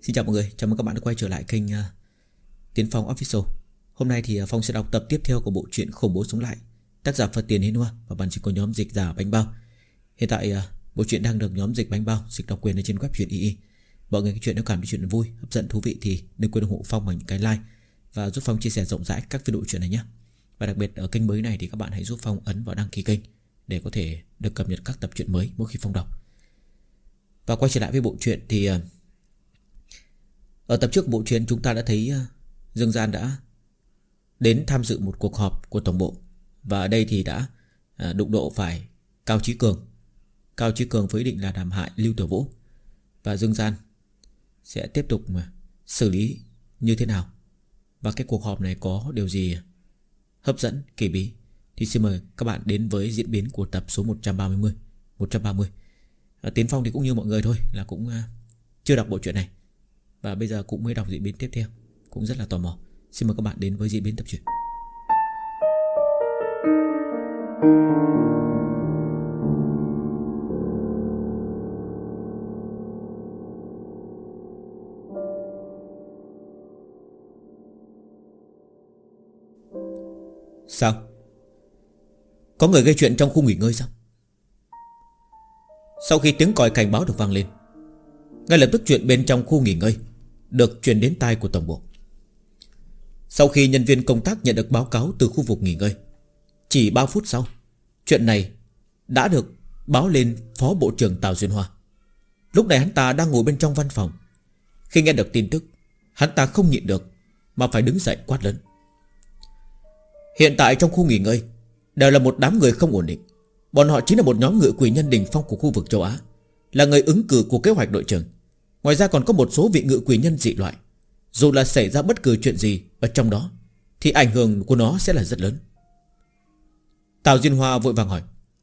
Xin chào mọi người, chào mừng các bạn đã quay trở lại kênh Tiến Phong Official. Hôm nay thì Phong sẽ đọc tập tiếp theo của bộ truyện Khủng Bố Sống Lại, tác giả Phật Tiền Hiên Hoa và bản dịch của nhóm dịch giả Bánh Bao. Hiện tại bộ truyện đang được nhóm dịch Bánh Bao dịch độc quyền ở trên web truyện II. Mọi người cái chuyện nếu cảm thấy chuyện vui, hấp dẫn, thú vị thì đừng quên ủng hộ Phong bằng những cái like và giúp Phong chia sẻ rộng rãi các video truyện này nhé. Và đặc biệt ở kênh mới này thì các bạn hãy giúp Phong ấn vào đăng ký kênh để có thể được cập nhật các tập truyện mới mỗi khi Phong đọc. Và quay trở lại với bộ truyện thì ở tập trước bộ truyện chúng ta đã thấy Dương Gian đã đến tham dự một cuộc họp của tổng bộ. Và ở đây thì đã đụng độ phải Cao Chí Cường. Cao Chí Cường với ý định là làm hại Lưu Tiểu Vũ. Và Dương Gian sẽ tiếp tục xử lý như thế nào, và cái cuộc họp này có điều gì hấp dẫn, kỳ bí, thì xin mời các bạn đến với diễn biến của tập số 130. Tiến Phong thì cũng như mọi người thôi, là cũng chưa đọc bộ truyện này, và bây giờ cũng mới đọc diễn biến tiếp theo, cũng rất là tò mò. Xin mời các bạn đến với diễn biến tập truyện. Sao? Có người gây chuyện trong khu nghỉ ngơi sao? Sau khi tiếng còi cảnh báo được vang lên, ngay lập tức chuyện bên trong khu nghỉ ngơi được truyền đến tai của tổng bộ. Sau khi nhân viên công tác nhận được báo cáo từ khu vực nghỉ ngơi, chỉ 3 phút sau, chuyện này đã được báo lên Phó Bộ trưởng Tào Duyên Hoa. Lúc này hắn ta đang ngồi bên trong văn phòng. Khi nghe được tin tức, hắn ta không nhịn được mà phải đứng dậy quát lớn. Hiện tại trong khu nghỉ ngơi đều là một đám người không ổn định. Bọn họ chính là một nhóm ngự quỷ nhân đỉnh phong của khu vực châu Á, là người ứng cử của kế hoạch đội trưởng. Ngoài ra còn có một số vị ngự quỷ nhân dị loại. Dù là xảy ra bất cứ chuyện gì ở trong đó thì ảnh hưởng của nó sẽ là rất lớn. Tào Duyên Hoa vội vàng hỏi,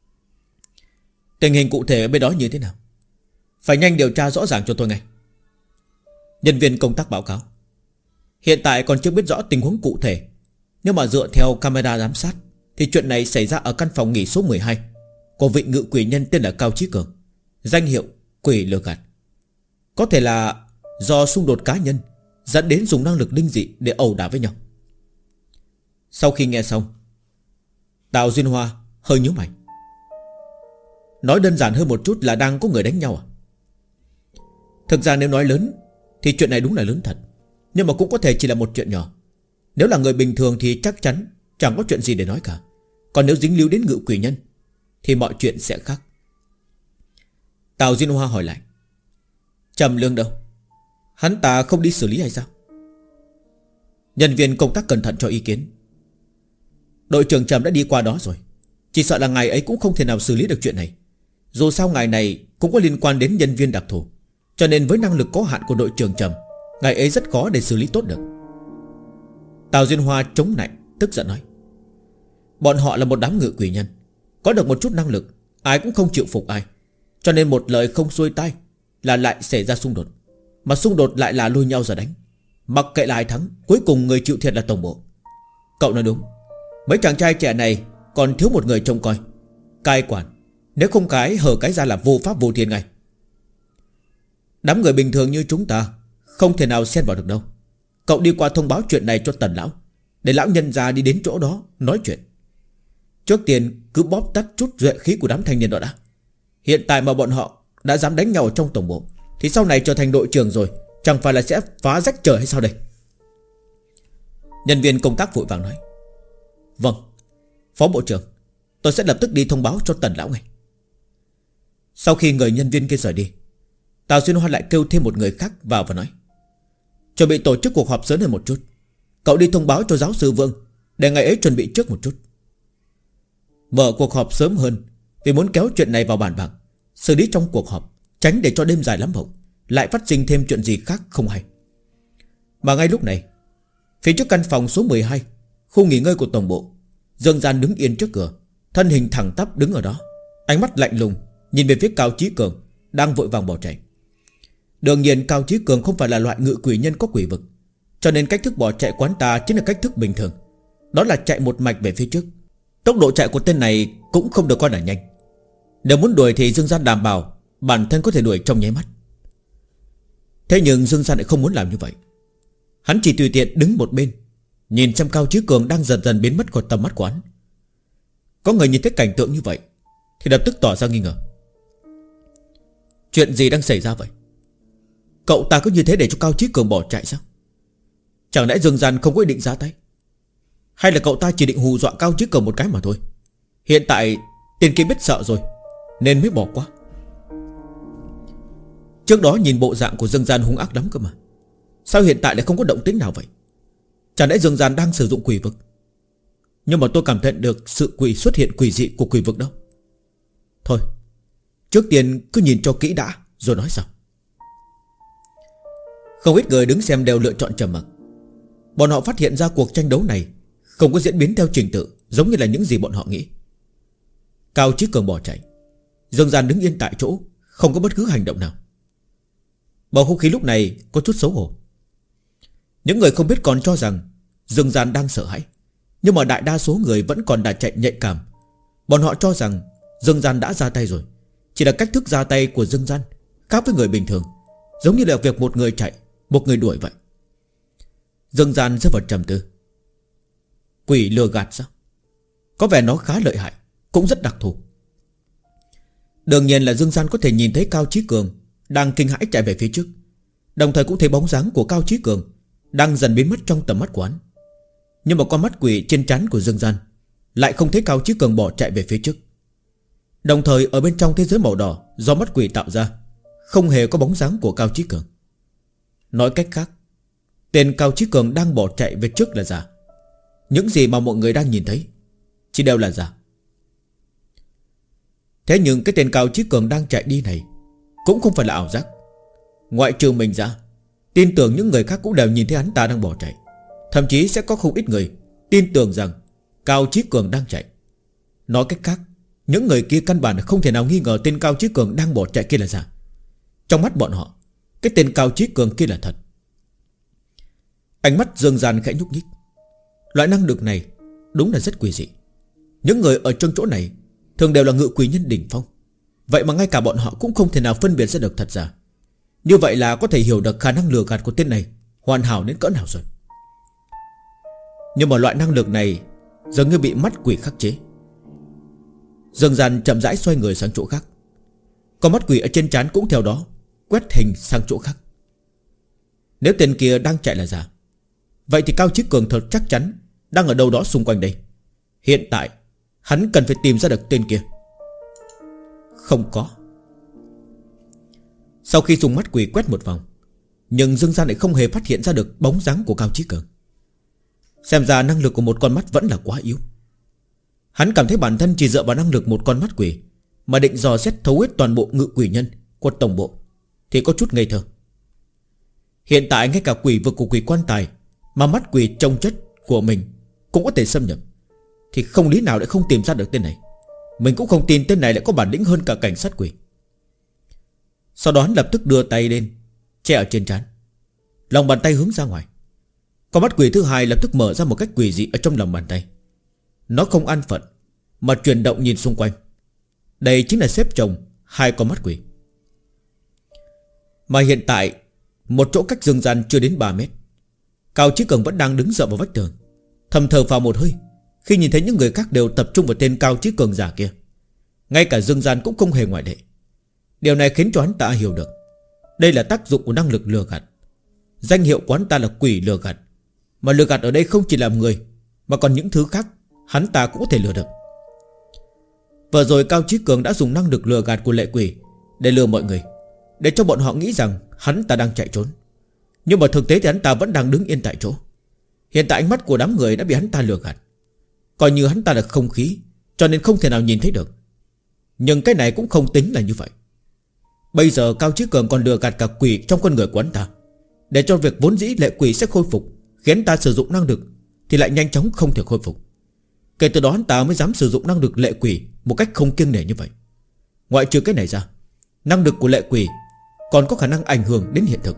tình hình cụ thể ở bên đó như thế nào? Phải nhanh điều tra rõ ràng cho tôi ngay. Nhân viên công tác báo cáo, hiện tại còn chưa biết rõ tình huống cụ thể, nhưng mà dựa theo camera giám sát thì chuyện này xảy ra ở căn phòng nghỉ số 12 của vị ngự quỷ nhân tên là Cao Chí Cường, danh hiệu quỷ lừa gạt. Có thể là do xung đột cá nhân dẫn đến dùng năng lực linh dị để ẩu đả với nhau. Sau khi nghe xong, Tào Duyên Hoa hơi nhíu mày. Nói đơn giản hơn một chút là đang có người đánh nhau à? Thực ra nếu nói lớn thì chuyện này đúng là lớn thật, nhưng mà cũng có thể chỉ là một chuyện nhỏ. Nếu là người bình thường thì chắc chắn chẳng có chuyện gì để nói cả. Còn nếu dính líu đến ngự quỷ nhân thì mọi chuyện sẽ khác. Tào Duyên Hoa hỏi lại, Trầm Lương đâu? Hắn ta không đi xử lý hay sao? Nhân viên công tác cẩn thận cho ý kiến. Đội trưởng Trầm đã đi qua đó rồi. Chỉ sợ là ngài ấy cũng không thể nào xử lý được chuyện này. Dù sao ngài này cũng có liên quan đến nhân viên đặc thù, cho nên với năng lực có hạn của đội trưởng Trầm, ngài ấy rất khó để xử lý tốt được. Tào Duyên Hoa chống nạnh, tức giận nói, bọn họ là một đám ngự quỷ nhân, có được một chút năng lực, ai cũng không chịu phục ai. Cho nên một lời không xuôi tai là lại xảy ra xung đột. Mà xung đột lại là lôi nhau ra đánh. Mặc kệ là ai thắng, cuối cùng người chịu thiệt là tổng bộ. Cậu nói đúng. Mấy chàng trai trẻ này còn thiếu một người trông coi, cai quản. Nếu không cái hở cái ra là vô pháp vô thiên ngay. Đám người bình thường như chúng ta không thể nào xen vào được đâu. Cậu đi qua thông báo chuyện này cho Tần lão, để lão nhân già đi đến chỗ đó nói chuyện. Trước tiên cứ bóp tắt chút duệ khí của đám thanh niên đó đã. Hiện tại mà bọn họ đã dám đánh nhau trong tổng bộ, thì sau này trở thành đội trưởng rồi, chẳng phải là sẽ phá rách trời hay sao đây? Nhân viên công tác vội vàng nói, vâng, Phó Bộ trưởng, tôi sẽ lập tức đi thông báo cho Tần lão ngay. Sau khi người nhân viên kia rời đi, Tào Duyên Hoa lại kêu thêm một người khác vào và nói, chuẩn bị tổ chức cuộc họp sớm hơn một chút. Cậu đi thông báo cho giáo sư Vương, để ngày ấy chuẩn bị trước một chút. Mở cuộc họp sớm hơn vì muốn kéo chuyện này vào bàn bạc, xử lý trong cuộc họp, tránh để cho đêm dài lắm mộng lại phát sinh thêm chuyện gì khác không hay. Mà ngay lúc này, phía trước căn phòng số 12, khu nghỉ ngơi của tổng bộ, Dương Gian đứng yên trước cửa, thân hình thẳng tắp đứng ở đó, ánh mắt lạnh lùng nhìn về phía Cao Chí Cường đang vội vàng bỏ chạy. Đương nhiên Cao Chí Cường không phải là loại ngự quỷ nhân có quỷ vực, cho nên cách thức bỏ chạy quán ta chính là cách thức bình thường, đó là chạy một mạch về phía trước. Tốc độ chạy của tên này cũng không được coi là nhanh. Nếu muốn đuổi thì Dương Gian đảm bảo bản thân có thể đuổi trong nháy mắt. Thế nhưng Dương Gian lại không muốn làm như vậy. Hắn chỉ tùy tiện đứng một bên, nhìn xem Cao Chí Cường đang dần dần biến mất khỏi tầm mắt của hắn. Có người nhìn thấy cảnh tượng như vậy thì lập tức tỏ ra nghi ngờ. Chuyện gì đang xảy ra vậy? Cậu ta cứ như thế để cho Cao Chí Cường bỏ chạy sao? Chẳng lẽ Dương Gian không có ý định ra tay? Hay là cậu ta chỉ định hù dọa Cao Chí Cường một cái mà thôi? Hiện tại tên kia biết sợ rồi nên mới bỏ qua. Trước đó nhìn bộ dạng của Dương Gian hung ác lắm cơ mà, sao hiện tại lại không có động tĩnh nào vậy? Chẳng lẽ Dương Gian đang sử dụng quỷ vực? Nhưng mà tôi cảm nhận được sự quỷ xuất hiện quỷ dị của quỷ vực đâu. Thôi, trước tiên cứ nhìn cho kỹ đã rồi nói sau. Không ít người đứng xem đều lựa chọn trầm mặc. Bọn họ phát hiện ra cuộc tranh đấu này không có diễn biến theo trình tự giống như là những gì bọn họ nghĩ. Cao Chí Cường bỏ chạy, Dương Gian đứng yên tại chỗ, không có bất cứ hành động nào. Bầu không khí lúc này có chút xấu hổ. Những người không biết còn cho rằng Dương Gian đang sợ hãi, nhưng mà đại đa số người vẫn còn đã chạy nhạy cảm. Bọn họ cho rằng Dương Gian đã ra tay rồi, chỉ là cách thức ra tay của Dương Gian khác với người bình thường, giống như là việc một người chạy, một người đuổi vậy. Dương Gian rơi vào trầm tư. Quỷ lừa gạt sao? Có vẻ nó khá lợi hại, cũng rất đặc thù. Đương nhiên là Dương Gian có thể nhìn thấy Cao Chí Cường đang kinh hãi chạy về phía trước, đồng thời cũng thấy bóng dáng của Cao Chí Cường đang dần biến mất trong tầm mắt của hắn. Nhưng mà con mắt quỷ trên trán của Dương Gian lại không thấy Cao Chí Cường bỏ chạy về phía trước. Đồng thời ở bên trong thế giới màu đỏ do mắt quỷ tạo ra không hề có bóng dáng của Cao Chí Cường. Nói cách khác, tên Cao Chí Cường đang bỏ chạy về trước là giả. Những gì mà mọi người đang nhìn thấy chỉ đều là giả. Thế nhưng cái tên Cao Chí Cường đang chạy đi này cũng không phải là ảo giác. Ngoại trừ mình ra, tin tưởng những người khác cũng đều nhìn thấy hắn ta đang bỏ chạy. Thậm chí sẽ có không ít người tin tưởng rằng Cao Chí Cường đang chạy. Nói cách khác, những người kia căn bản không thể nào nghi ngờ tên Cao Chí Cường đang bỏ chạy kia là giả. Trong mắt bọn họ, cái tên Cao Chí Cường kia là thật. Ánh mắt Dương Gian khẽ nhúc nhích. Loại năng lực này đúng là rất quỷ dị. Những người ở trong chỗ này thường đều là ngự quỷ nhân đỉnh phong, vậy mà ngay cả bọn họ cũng không thể nào phân biệt ra được thật giả. Như vậy là có thể hiểu được khả năng lừa gạt của tên này hoàn hảo đến cỡ nào rồi. Nhưng mà loại năng lực này dường như bị mắt quỷ khắc chế. Dương Gian chậm rãi xoay người sang chỗ khác. Con mắt quỷ ở trên trán cũng theo đó quét hình sang chỗ khác. Nếu tên kia đang chạy là giả, vậy thì Cao Chí Cường thật chắc chắn đang ở đâu đó xung quanh đây. Hiện tại hắn cần phải tìm ra được tên kia. Không có. Sau khi dùng mắt quỷ quét một vòng, nhưng Dương Gian lại không hề phát hiện ra được bóng dáng của Cao Chí Cường. Xem ra năng lực của một con mắt vẫn là quá yếu. Hắn cảm thấy bản thân chỉ dựa vào năng lực một con mắt quỷ mà định dò xét thấu hết toàn bộ ngự quỷ nhân của tổng bộ thì có chút ngây thơ. Hiện tại ngay cả quỷ vực của quỷ quan tài mà mắt quỷ trông chất của mình cũng có thể xâm nhập, thì không lý nào lại không tìm ra được tên này. Mình cũng không tin tên này lại có bản lĩnh hơn cả cảnh sát quỷ. Sau đó hắn lập tức đưa tay lên che ở trên trán, lòng bàn tay hướng ra ngoài. Con mắt quỷ thứ hai lập tức mở ra một cách quỷ dị ở trong lòng bàn tay. Nó không an phận mà chuyển động nhìn xung quanh. Đây chính là xếp chồng hai con mắt quỷ. Mà hiện tại một chỗ cách Dương Gian chưa đến 3 mét, Cao Chí Cường vẫn đang đứng dựa vào vách tường, thầm thở phào một hơi khi nhìn thấy những người khác đều tập trung vào tên Cao Chí Cường giả kia. Ngay cả Dương Gian cũng không hề ngoại lệ. Điều này khiến cho hắn ta hiểu được đây là tác dụng của năng lực lừa gạt. Danh hiệu của hắn ta là quỷ lừa gạt, mà lừa gạt ở đây không chỉ là người mà còn những thứ khác hắn ta cũng có thể lừa được. Vừa rồi Cao Chí Cường đã dùng năng lực lừa gạt của lệ quỷ để lừa mọi người, để cho bọn họ nghĩ rằng hắn ta đang chạy trốn. Nhưng mà thực tế thì hắn ta vẫn đang đứng yên tại chỗ. Hiện tại ánh mắt của đám người đã bị hắn ta lừa gạt, coi như hắn ta là không khí, cho nên không thể nào nhìn thấy được. Nhưng cái này cũng không tính là như vậy. Bây giờ Cao Chí Cường còn lừa gạt cả quỷ trong con người của hắn ta, để cho việc vốn dĩ lệ quỷ sẽ khôi phục, khiến ta sử dụng năng lực thì lại nhanh chóng không thể khôi phục. Kể từ đó hắn ta mới dám sử dụng năng lực lệ quỷ một cách không kiêng nể như vậy. Ngoại trừ cái này ra, năng lực của lệ quỷ còn có khả năng ảnh hưởng đến hiện thực.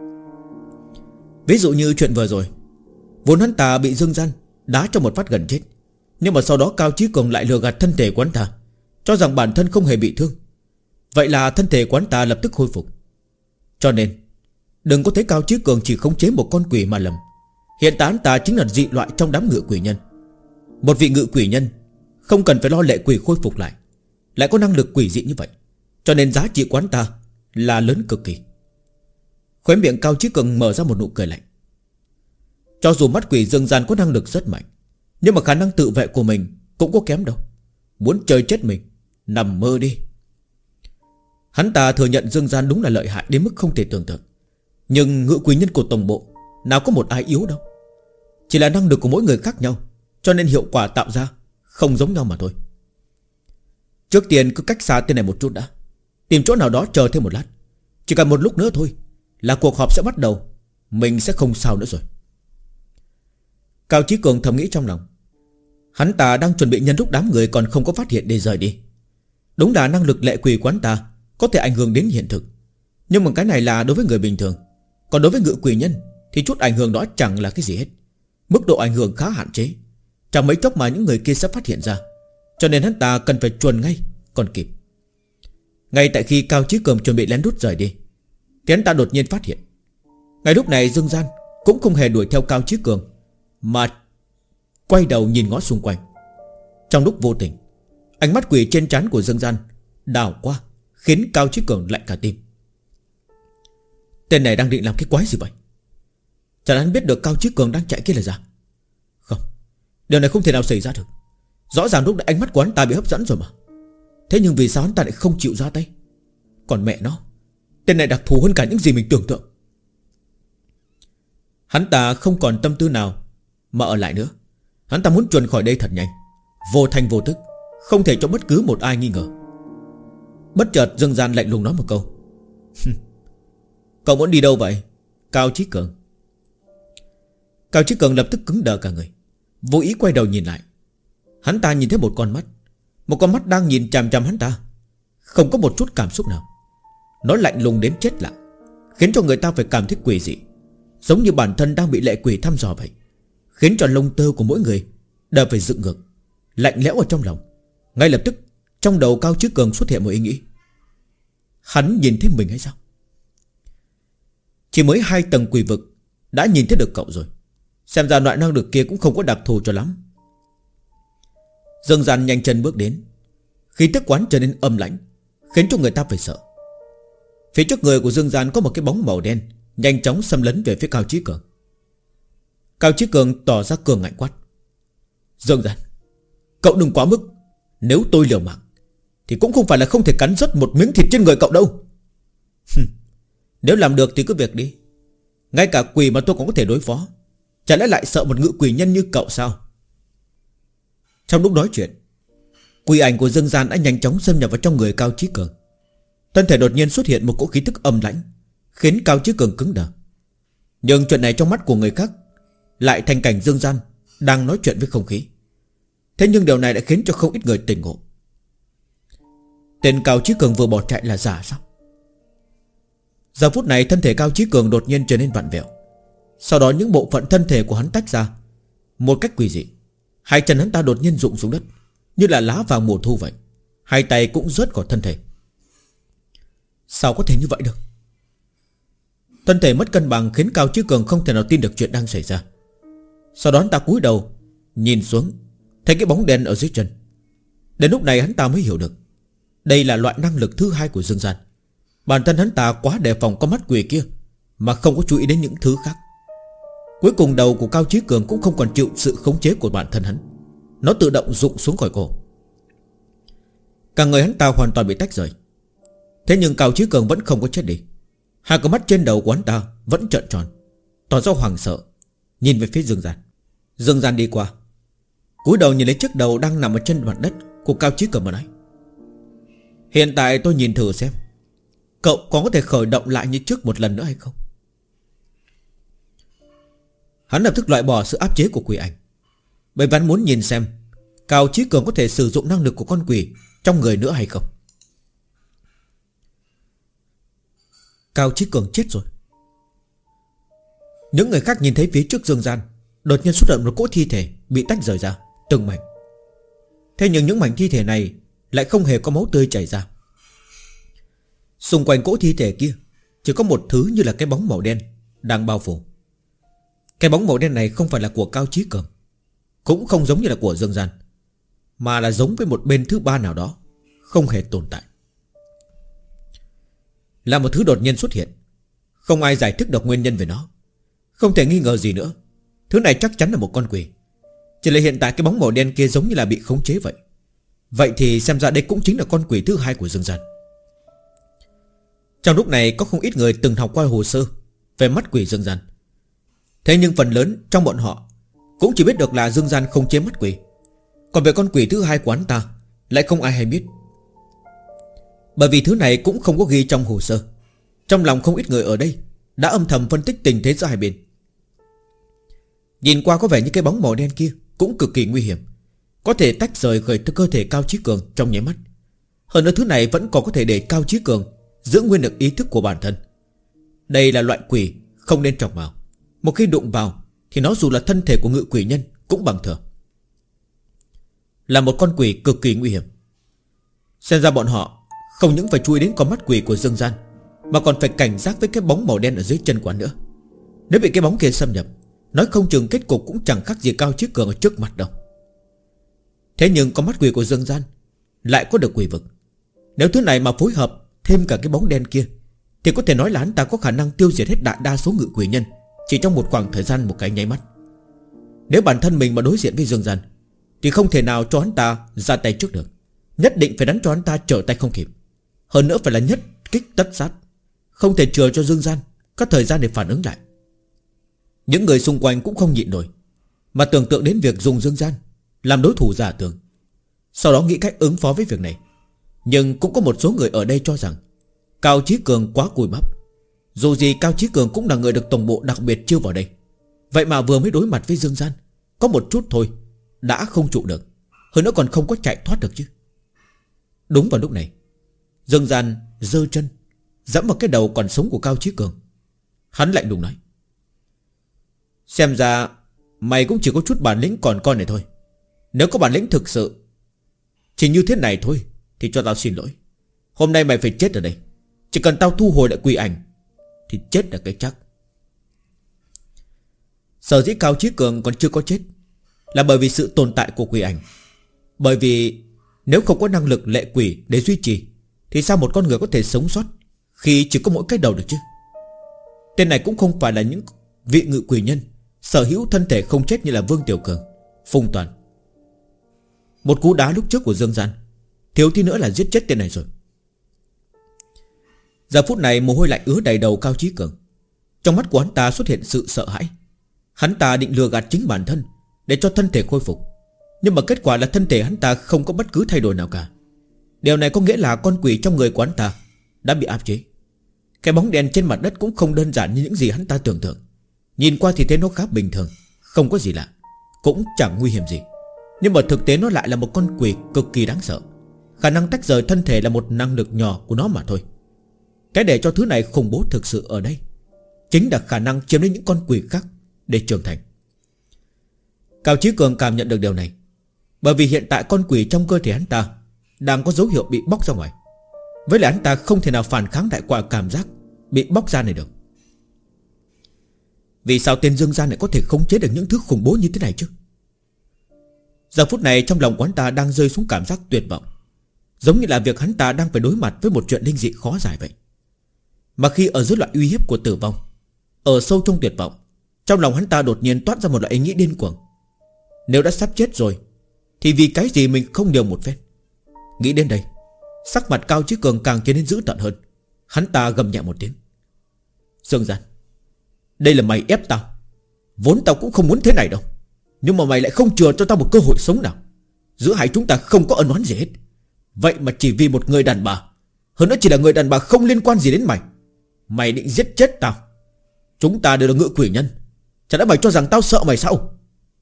Ví dụ như chuyện vừa rồi, vốn hắn ta bị Dương Gian đá cho một phát gần chết, nhưng mà sau đó Cao Chí Cường lại lừa gạt thân thể của hắn ta, cho rằng bản thân không hề bị thương. Vậy là thân thể của hắn ta lập tức khôi phục. Cho nên Đừng có thấy Cao Chí Cường chỉ khống chế một con quỷ mà lầm. Hiện tại hắn ta chính là dị loại trong đám ngự quỷ nhân. Một vị ngự quỷ nhân không cần phải lo lệ quỷ khôi phục lại, lại có năng lực quỷ dị như vậy, cho nên giá trị của hắn ta là lớn cực kỳ. Khóe miệng Cao Chí Cường mở ra một nụ cười lạnh. Cho dù mắt quỷ dương gian có năng lực rất mạnh, nhưng mà khả năng tự vệ của mình cũng có kém đâu. Muốn chơi chết mình, nằm mơ đi. Hắn ta thừa nhận dương gian đúng là lợi hại đến mức không thể tưởng tượng, nhưng ngự quỷ nhân của tổng bộ nào có một ai yếu đâu. Chỉ là năng lực của mỗi người khác nhau, cho nên hiệu quả tạo ra không giống nhau mà thôi. Trước tiên cứ cách xa tên này một chút đã, tìm chỗ nào đó chờ thêm một lát. Chỉ cần một lúc nữa thôi là cuộc họp sẽ bắt đầu. Mình sẽ không sao nữa rồi. Cao Chí Cường thầm nghĩ trong lòng. Hắn ta đang chuẩn bị nhân lúc đám người còn không có phát hiện để rời đi. Đúng là năng lực lệ quỷ của hắn ta có thể ảnh hưởng đến hiện thực, nhưng mà cái này là đối với người bình thường. Còn đối với ngự quỷ nhân thì chút ảnh hưởng đó chẳng là cái gì hết. Mức độ ảnh hưởng khá hạn chế, chẳng mấy chốc mà những người kia sẽ phát hiện ra. Cho nên hắn ta cần phải chuồn ngay còn kịp. Ngay tại khi Cao Chí Cường chuẩn bị lén lút rời đi thì hắn ta đột nhiên phát hiện. Ngay lúc này Dương Gian cũng không hề đuổi theo Cao Chí Cường, mà quay đầu nhìn ngó xung quanh. Trong lúc vô tình, ánh mắt quỷ trên trán của Dương Gian đảo qua, khiến Cao Chí Cường lạnh cả tim. Tên này đang định làm cái quái gì vậy? Chẳng lẽ hắn biết được Cao Chí Cường đang chạy kia là giả? Không, điều này không thể nào xảy ra được. Rõ ràng lúc nãy ánh mắt của hắn ta bị hấp dẫn rồi mà. Thế nhưng vì sao hắn ta lại không chịu ra tay? Còn mẹ nó, tên này đặc thù hơn cả những gì mình tưởng tượng. Hắn ta không còn tâm tư nào mà ở lại nữa. Hắn ta muốn chuồn khỏi đây thật nhanh, vô thanh vô tức, không thể cho bất cứ một ai nghi ngờ. Bất chợt Dương Gian lạnh lùng nói một câu. Cậu muốn đi đâu vậy, Cao Chí Cường? Cao Chí Cường lập tức cứng đờ cả người, vô ý quay đầu nhìn lại. Hắn ta nhìn thấy một con mắt, một con mắt đang nhìn chằm chằm hắn ta, không có một chút cảm xúc nào. Nó lạnh lùng đến chết lặng, khiến cho người ta phải cảm thấy quỷ dị, giống như bản thân đang bị lệ quỷ thăm dò vậy, khiến cho lông tơ của mỗi người đều phải dựng ngược, lạnh lẽo ở trong lòng. Ngay lập tức trong đầu Cao Chí Cường xuất hiện một ý nghĩ. Hắn nhìn thấy mình hay sao? Chỉ mới 2 tầng quỷ vực đã nhìn thấy được cậu rồi. Xem ra loại năng lực kia cũng không có đặc thù cho lắm. Dương Gian nhanh chân bước đến, khí tức quán trở nên âm lãnh, khiến cho người ta phải sợ. Phía trước người của Dương Gian có một cái bóng màu đen nhanh chóng xâm lấn về phía Cao Chí Cường. Cao Chí Cường tỏ ra cường ngạnh quát. Dương Gian, cậu đừng quá mức. Nếu tôi liều mạng thì cũng không phải là không thể cắn rớt một miếng thịt trên người cậu đâu. Nếu làm được thì cứ việc đi. Ngay cả quỷ mà tôi cũng có thể đối phó, chả lẽ lại sợ một ngự quỷ nhân như cậu sao? Trong lúc nói chuyện, quỷ ảnh của Dương Gian đã nhanh chóng xâm nhập vào trong người Cao Chí Cường. Thân thể đột nhiên xuất hiện một cỗ khí tức âm lãnh, khiến Cao Chí Cường cứng đờ. Nhưng chuyện này trong mắt của người khác lại thành cảnh Dương Gian đang nói chuyện với không khí. Thế nhưng điều này đã khiến cho không ít người tỉnh ngộ. Tên Cao Chí Cường vừa bỏ chạy là giả sao? Giờ phút này thân thể Cao Chí Cường đột nhiên trở nên vặn vẹo. Sau đó những bộ phận thân thể của hắn tách ra một cách quỷ dị. Hai chân hắn ta đột nhiên rụng xuống đất, như là lá vàng mùa thu vậy. Hai tay cũng rớt khỏi thân thể. Sao có thể như vậy được? Thân thể mất cân bằng khiến Cao Chí Cường không thể nào tin được chuyện đang xảy ra. Sau đó hắn ta cúi đầu nhìn xuống, thấy cái bóng đen ở dưới chân. Đến lúc này hắn ta mới hiểu được, đây là loại năng lực thứ 2 của Dương Gian. Bản thân hắn ta quá đề phòng con mắt quỷ kia, mà không có chú ý đến những thứ khác. Cuối cùng đầu của Cao Chí Cường cũng không còn chịu sự khống chế của bản thân hắn. Nó tự động rụng xuống khỏi cổ. Cả người hắn ta hoàn toàn bị tách rời. Thế nhưng Cao Chí Cường vẫn không có chết đi. Hai con mắt trên đầu của hắn ta vẫn trợn tròn, tỏ ra hoảng sợ, nhìn về phía Dương Gian. Dương Gian đi qua, cúi đầu nhìn lấy chiếc đầu đang nằm ở trên mặt đất của Cao Chí Cường mà nói. Hiện tại tôi nhìn thử xem cậu có thể khởi động lại như trước một lần nữa hay không. Hắn lập tức loại bỏ sự áp chế của quỷ ảnh, bởi vì hắn muốn nhìn xem Cao Chí Cường có thể sử dụng năng lực của con quỷ trong người nữa hay không. Cao Chí Cường chết rồi. Những người khác nhìn thấy phía trước Dương Gian đột nhiên xuất hiện một cỗ thi thể bị tách rời ra từng mảnh. Thế nhưng những mảnh thi thể này lại không hề có máu tươi chảy ra. Xung quanh cỗ thi thể kia chỉ có một thứ như là cái bóng màu đen đang bao phủ. Cái bóng màu đen này không phải là của Cao Chí Cường, cũng không giống như là của Dương Gian, mà là giống với một bên thứ ba nào đó, không hề tồn tại. Là một thứ đột nhiên xuất hiện, không ai giải thích được nguyên nhân về nó. Không thể nghi ngờ gì nữa, thứ này chắc chắn là một con quỷ. Chỉ là hiện tại cái bóng màu đen kia giống như là bị khống chế vậy. Vậy thì xem ra đây cũng chính là con quỷ thứ hai của Dương Gian. Trong lúc này có không ít người từng học qua hồ sơ về mắt quỷ Dương Gian. Thế nhưng phần lớn trong bọn họ cũng chỉ biết được là Dương Gian không chế mắt quỷ. Còn về con quỷ thứ hai của hắn ta lại không ai hay biết. Bởi vì thứ này cũng không có ghi trong hồ sơ. Trong lòng không ít người ở đây đã âm thầm phân tích tình thế giữa hai bên. Nhìn qua có vẻ như cái bóng màu đen kia cũng cực kỳ nguy hiểm, có thể tách rời khỏi cơ thể Cao Chí Cường trong nháy mắt. Hơn nữa thứ này vẫn còn có thể để Cao Chí Cường giữ nguyên được ý thức của bản thân. Đây là loại quỷ không nên chọc vào. Một khi đụng vào thì nó dù là thân thể của ngự quỷ nhân cũng bằng thừa. Là một con quỷ cực kỳ nguy hiểm. Xem ra bọn họ không những phải chú ý đến con mắt quỷ của Dương Gian, mà còn phải cảnh giác với cái bóng màu đen ở dưới chân quán nữa. Nếu bị cái bóng kia xâm nhập, nói không chừng kết cục cũng chẳng khác gì Cao Chí Cường ở trước mặt đâu. Thế nhưng con mắt quỷ của Dương Gian lại có được quỷ vực. Nếu thứ này mà phối hợp thêm cả cái bóng đen kia, thì có thể nói là hắn ta có khả năng tiêu diệt hết đại đa số ngự quỷ nhân chỉ trong một khoảng thời gian một cái nháy mắt. Nếu bản thân mình mà đối diện với Dương Gian thì không thể nào cho hắn ta ra tay trước được. Nhất định phải đánh cho hắn ta trở tay không kịp. Hơn nữa phải là nhất kích tất sát, không thể chờ cho Dương Gian có thời gian để phản ứng lại. Những người xung quanh cũng không nhịn nổi, mà tưởng tượng đến việc dùng Dương Gian làm đối thủ giả tưởng, sau đó nghĩ cách ứng phó với việc này. Nhưng cũng có một số người ở đây cho rằng Cao Chí Cường quá cùi bắp. Dù gì Cao Chí Cường cũng là người được tổng bộ đặc biệt chiêu vào đây. Vậy mà vừa mới đối mặt với Dương Gian, có một chút thôi đã không trụ được, hơn nữa còn không có chạy thoát được chứ. Đúng vào lúc này, Dương Gian giơ chân giẫm vào cái đầu còn sống của Cao Chí Cường. Hắn lạnh lùng nói: xem ra mày cũng chỉ có chút bản lĩnh còn con này thôi. Nếu có bản lĩnh thực sự chỉ như thế này thôi thì cho tao xin lỗi. Hôm nay mày phải chết ở đây. Chỉ cần tao thu hồi lại quỷ ảnh thì chết là cái chắc. Sở dĩ Cao Chí Cường còn chưa có chết là bởi vì sự tồn tại của quỷ ảnh. Bởi vì nếu không có năng lực lệ quỷ để duy trì thì sao một con người có thể sống sót khi chỉ có mỗi cái đầu được chứ? Tên này cũng không phải là những vị ngự quỷ nhân sở hữu thân thể không chết như là Vương Tiểu Cường, Phùng Toàn. Một cú đá lúc trước của Dương Gian thiếu tí nữa là giết chết tên này rồi. Giờ phút này mồ hôi lạnh ứa đầy đầu Cao Chí Cường. Trong mắt của hắn ta xuất hiện sự sợ hãi. Hắn ta định lừa gạt chính bản thân để cho thân thể khôi phục, nhưng mà kết quả là thân thể hắn ta không có bất cứ thay đổi nào cả. Điều này có nghĩa là con quỷ trong người của hắn ta đã bị áp chế. Cái bóng đen trên mặt đất cũng không đơn giản như những gì hắn ta tưởng tượng. Nhìn qua thì thấy nó khá bình thường, không có gì lạ, cũng chẳng nguy hiểm gì. Nhưng mà thực tế nó lại là một con quỷ cực kỳ đáng sợ. Khả năng tách rời thân thể là một năng lực nhỏ của nó mà thôi. Cái để cho thứ này khủng bố thực sự ở đây chính là khả năng chiếm lấy những con quỷ khác để trưởng thành. Cao Chí Cường cảm nhận được điều này, bởi vì hiện tại con quỷ trong cơ thể hắn ta đang có dấu hiệu bị bóc ra ngoài. Với lại hắn ta không thể nào phản kháng lại qua cảm giác bị bóc ra này được. Vì sao tên Dương Gian lại có thể khống chế được những thứ khủng bố như thế này chứ? Giờ phút này trong lòng của hắn ta đang rơi xuống cảm giác tuyệt vọng, giống như là việc hắn ta đang phải đối mặt với một chuyện linh dị khó giải vậy. Mà khi ở dưới loại uy hiếp của tử vong, ở sâu trong tuyệt vọng, trong lòng hắn ta đột nhiên toát ra một loại ý nghĩ điên cuồng. Nếu đã sắp chết rồi thì vì cái gì mình không liều một phen? Nghĩ đến đây, sắc mặt Cao Chí Cường càng trở nên dữ tợn hơn. Hắn ta gầm nhẹ một tiếng: Dương Gian, đây là mày ép tao. Vốn tao cũng không muốn thế này đâu, nhưng mà mày lại không chừa cho tao một cơ hội sống nào. Giữa hai chúng ta không có ân oán gì hết, vậy mà chỉ vì một người đàn bà, hơn nữa chỉ là người đàn bà không liên quan gì đến mày, mày định giết chết tao. Chúng ta đều là ngự quỷ nhân, chả lẽ mày cho rằng tao sợ mày sao?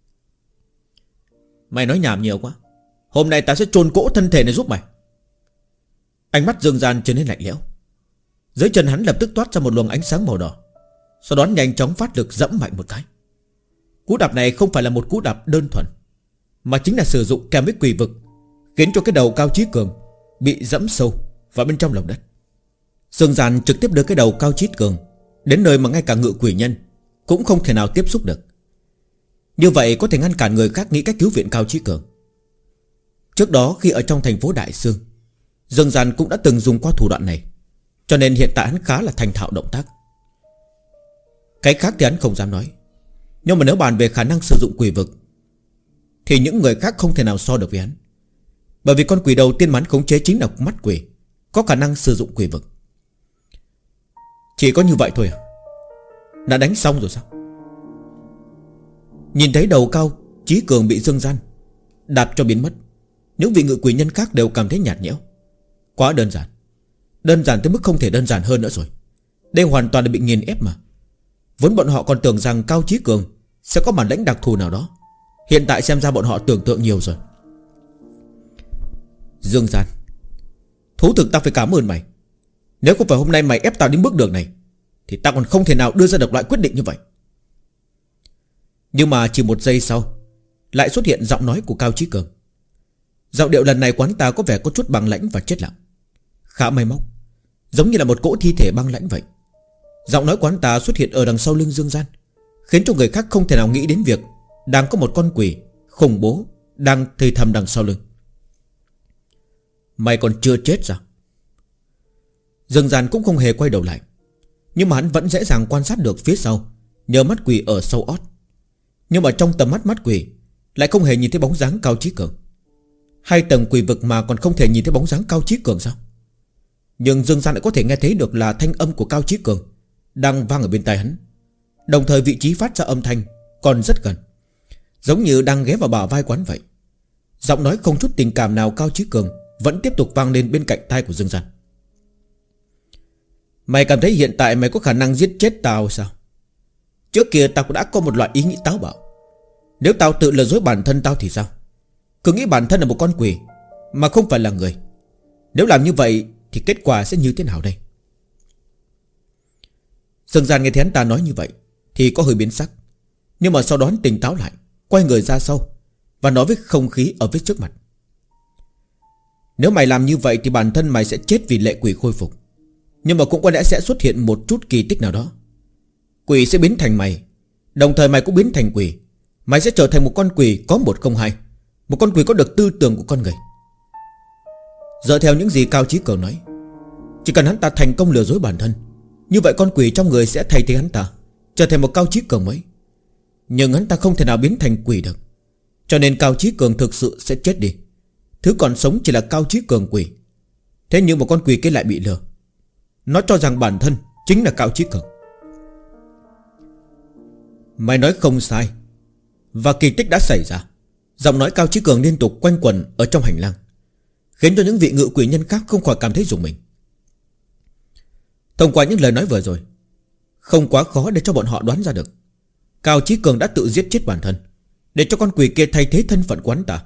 Mày nói nhảm nhiều quá. Hôm nay tao sẽ chôn cỗ thân thể này giúp mày. Ánh mắt Dương Gian trở nên lạnh lẽo. Dưới chân hắn lập tức toát ra một luồng ánh sáng màu đỏ, sau đó nhanh chóng phát lực dẫm mạnh một cái. Cú đạp này không phải là một cú đạp đơn thuần, mà chính là sử dụng kèm với quỷ vực, khiến cho cái đầu Cao Chí Cường bị dẫm sâu vào bên trong lòng đất. Dương Gian trực tiếp đưa cái đầu Cao Chí Cường đến nơi mà ngay cả ngự quỷ nhân cũng không thể nào tiếp xúc được. Như vậy có thể ngăn cản người khác nghĩ cách cứu viện Cao Chí Cường. Trước đó khi ở trong thành phố Đại Sương, Dương Gian cũng đã từng dùng qua thủ đoạn này, cho nên hiện tại hắn khá là thành thạo động tác. Cái khác thì hắn không dám nói, nhưng mà nếu bàn về khả năng sử dụng quỷ vực thì những người khác không thể nào so được với hắn. Bởi vì con quỷ đầu tiên mà hắn khống chế chính là mắt quỷ, có khả năng sử dụng quỷ vực. Chỉ có như vậy thôi à? Đã đánh xong rồi sao? Nhìn thấy đầu Cao Chí Cường bị Dương Gian đạp cho biến mất, những vị ngự quỷ nhân khác đều cảm thấy nhạt nhẽo. Quá đơn giản, đơn giản tới mức không thể đơn giản hơn nữa rồi. Đây hoàn toàn là bị nghiền ép mà. Vốn bọn họ còn tưởng rằng Cao Chí Cường sẽ có bản lĩnh đặc thù nào đó, hiện tại xem ra bọn họ tưởng tượng nhiều rồi. Dương Gian, thú thực ta phải cảm ơn mày. Nếu không phải hôm nay mày ép tao đến bước đường này thì tao còn không thể nào đưa ra được loại quyết định như vậy. Nhưng mà chỉ một giây sau lại xuất hiện giọng nói của Cao Chí Cường. Giọng điệu lần này của hắn ta có vẻ có chút băng lãnh và chết lặng, khá máy móc, giống như là một cỗ thi thể băng lãnh vậy. Giọng nói của hắn ta xuất hiện ở đằng sau lưng Dương Gian, khiến cho người khác không thể nào nghĩ đến việc đang có một con quỷ khủng bố đang thì thầm đằng sau lưng. Mày còn chưa chết sao? Dương Gian cũng không hề quay đầu lại, nhưng mà hắn vẫn dễ dàng quan sát được phía sau nhờ mắt quỷ ở sâu ót. Nhưng mà trong tầm mắt quỷ lại không hề nhìn thấy bóng dáng Cao Chí Cường. 2 tầng quỷ vực mà còn không thể nhìn thấy bóng dáng Cao Chí Cường sao? Nhưng Dương Gian lại có thể nghe thấy được là thanh âm của Cao Chí Cường đang vang ở bên tai hắn. Đồng thời vị trí phát ra âm thanh còn rất gần, giống như đang ghé vào bả vai quán vậy. Giọng nói không chút tình cảm nào Cao Chí Cường vẫn tiếp tục vang lên bên cạnh tai của Dương Gian. Mày cảm thấy hiện tại mày có khả năng giết chết tao sao? Trước kia tao cũng đã có một loại ý nghĩ táo bạo. Nếu tao tự lừa dối bản thân tao thì sao? Cứ nghĩ bản thân là một con quỷ mà không phải là người. Nếu làm như vậy thì kết quả sẽ như thế nào đây? Dương Gian nghe thấy hắn ta nói như vậy thì có hơi biến sắc, nhưng mà sau đó hắn tỉnh táo lại, quay người ra sau và nói với không khí ở phía trước mặt. Nếu mày làm như vậy thì bản thân mày sẽ chết vì lệ quỷ khôi phục, nhưng mà cũng có lẽ sẽ xuất hiện một chút kỳ tích nào đó. Quỷ sẽ biến thành mày, đồng thời mày cũng biến thành quỷ. Mày sẽ trở thành một con quỷ có một không hai, một con quỷ có được tư tưởng của con người. Dựa theo những gì Cao Chí Cường nói, chỉ cần hắn ta thành công lừa dối bản thân, như vậy con quỷ trong người sẽ thay thế hắn ta, trở thành một Cao Chí Cường mới. Nhưng hắn ta không thể nào biến thành quỷ được, cho nên Cao Chí Cường thực sự sẽ chết đi. Thứ còn sống chỉ là Cao Chí Cường quỷ. Thế nhưng một con quỷ kia lại bị lừa, nó cho rằng bản thân chính là Cao Chí Cường. Mày nói không sai, và kỳ tích đã xảy ra. Giọng nói Cao Chí Cường liên tục quanh quẩn ở trong hành lang, khiến cho những vị ngự quỷ nhân khác không khỏi cảm thấy rùng mình. Thông qua những lời nói vừa rồi, không quá khó để cho bọn họ đoán ra được Cao Chí Cường đã tự giết chết bản thân, để cho con quỷ kia thay thế thân phận của hắn ta.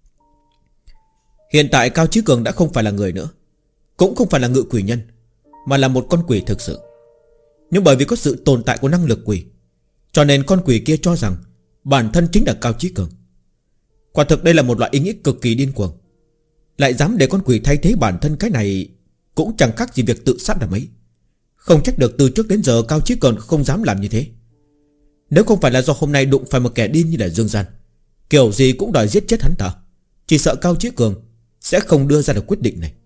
Hiện tại Cao Chí Cường đã không phải là người nữa, cũng không phải là ngự quỷ nhân, mà là một con quỷ thực sự. Nhưng bởi vì có sự tồn tại của năng lực quỷ, cho nên con quỷ kia cho rằng bản thân chính là Cao Chí Cường. Quả thực đây là một loại ý nghĩ cực kỳ điên cuồng. Lại dám để con quỷ thay thế bản thân, cái này cũng chẳng khác gì việc tự sát là mấy. Không trách được từ trước đến giờ Cao Chí Cường không dám làm như thế. Nếu không phải là do hôm nay đụng phải một kẻ điên như là Dương Gian, kiểu gì cũng đòi giết chết hắn ta, chỉ sợ Cao Chí Cường sẽ không đưa ra được quyết định này.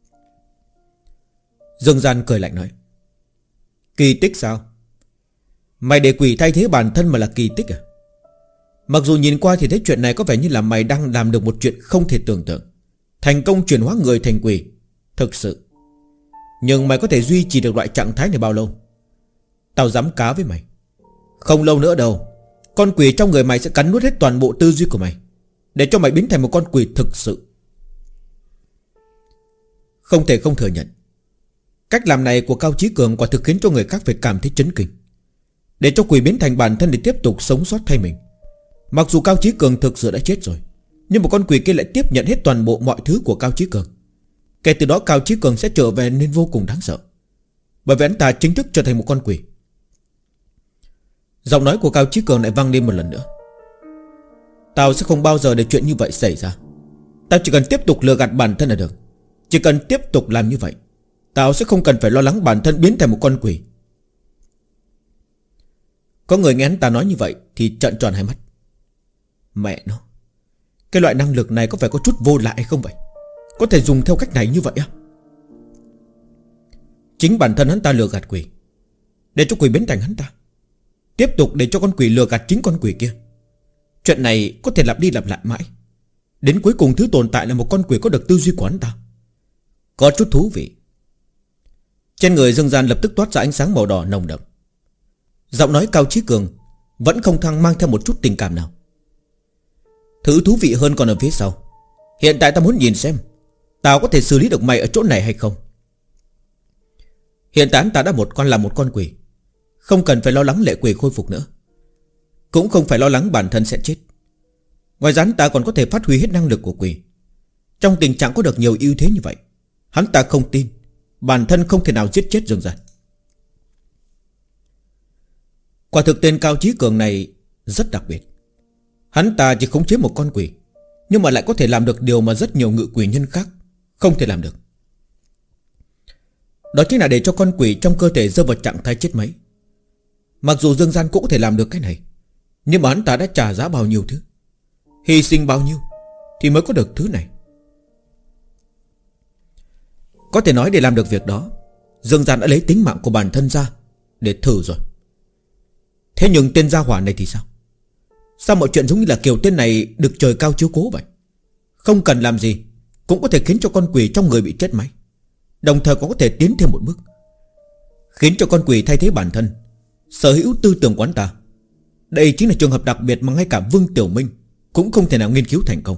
Dương Gian cười lạnh nói: Kỳ tích sao? Mày để quỷ thay thế bản thân mà là kỳ tích à? Mặc dù nhìn qua thì thấy chuyện này có vẻ như là mày đang làm được một chuyện không thể tưởng tượng, thành công chuyển hóa người thành quỷ thực sự. Nhưng mày có thể duy trì được loại trạng thái này bao lâu? Tao dám cá với mày, không lâu nữa đâu, con quỷ trong người mày sẽ cắn nuốt hết toàn bộ tư duy của mày, để cho mày biến thành một con quỷ thực sự. Không thể không thừa nhận, cách làm này của Cao Chí Cường quả thực khiến cho người khác phải cảm thấy chấn kinh. Để cho quỷ biến thành bản thân để tiếp tục sống sót thay mình. Mặc dù Cao Chí Cường thực sự đã chết rồi, nhưng một con quỷ kia lại tiếp nhận hết toàn bộ mọi thứ của Cao Chí Cường. Kể từ đó Cao Chí Cường sẽ trở về nên vô cùng đáng sợ, bởi vì anh ta chính thức trở thành một con quỷ. Giọng nói của Cao Chí Cường lại vang lên một lần nữa: Tao sẽ không bao giờ để chuyện như vậy xảy ra. Tao chỉ cần tiếp tục lừa gạt bản thân là được. Chỉ cần tiếp tục làm như vậy, Tao sẽ không cần phải lo lắng bản thân biến thành một con quỷ. Có người nghe hắn ta nói như vậy thì trợn tròn hai mắt. Mẹ nó, cái loại năng lực này có phải có chút vô lại hay không vậy? Có thể dùng theo cách này như vậy á? Chính bản thân hắn ta lừa gạt quỷ, để cho quỷ biến thành hắn ta, tiếp tục để cho con quỷ lừa gạt chính con quỷ kia. Chuyện này có thể lặp đi lặp lại mãi, đến cuối cùng thứ tồn tại là một con quỷ có được tư duy của hắn ta. Có chút thú vị. Trên người Dương Gian lập tức toát ra ánh sáng màu đỏ nồng đậm. Giọng nói Cao Chí Cường vẫn không thăng mang theo một chút tình cảm nào. Thứ thú vị hơn còn ở phía sau. Hiện tại ta muốn nhìn xem tao có thể xử lý được mày ở chỗ này hay không. Hiện tại ta đã là một con quỷ, không cần phải lo lắng lệ quỷ khôi phục nữa, cũng không phải lo lắng bản thân sẽ chết. Ngoài ra hắn ta còn có thể phát huy hết năng lực của quỷ. Trong tình trạng có được nhiều ưu thế như vậy, hắn ta không tin bản thân không thể nào giết chết Dương Gian. Quả thực tên Cao Chí Cường này rất đặc biệt. Hắn ta chỉ khống chế một con quỷ, nhưng mà lại có thể làm được điều mà rất nhiều ngự quỷ nhân khác không thể làm được. Đó chính là để cho con quỷ trong cơ thể rơi vào trạng thái chết máy. Mặc dù Dương Gian cũng có thể làm được cái này, nhưng mà hắn ta đã trả giá bao nhiêu thứ, hy sinh bao nhiêu thì mới có được thứ này. Có thể nói để làm được việc đó, Dương Gian đã lấy tính mạng của bản thân ra để thử rồi. Thế nhưng tên gia hỏa này thì sao? Sao mọi chuyện giống như là kiểu tên này được trời cao chiếu cố vậy? Không cần làm gì cũng có thể khiến cho con quỷ trong người bị chết máy, đồng thời cũng có thể tiến thêm một bước, khiến cho con quỷ thay thế bản thân, sở hữu tư tưởng của hắn ta. Đây chính là trường hợp đặc biệt mà ngay cả Vương Tiểu Minh cũng không thể nào nghiên cứu thành công.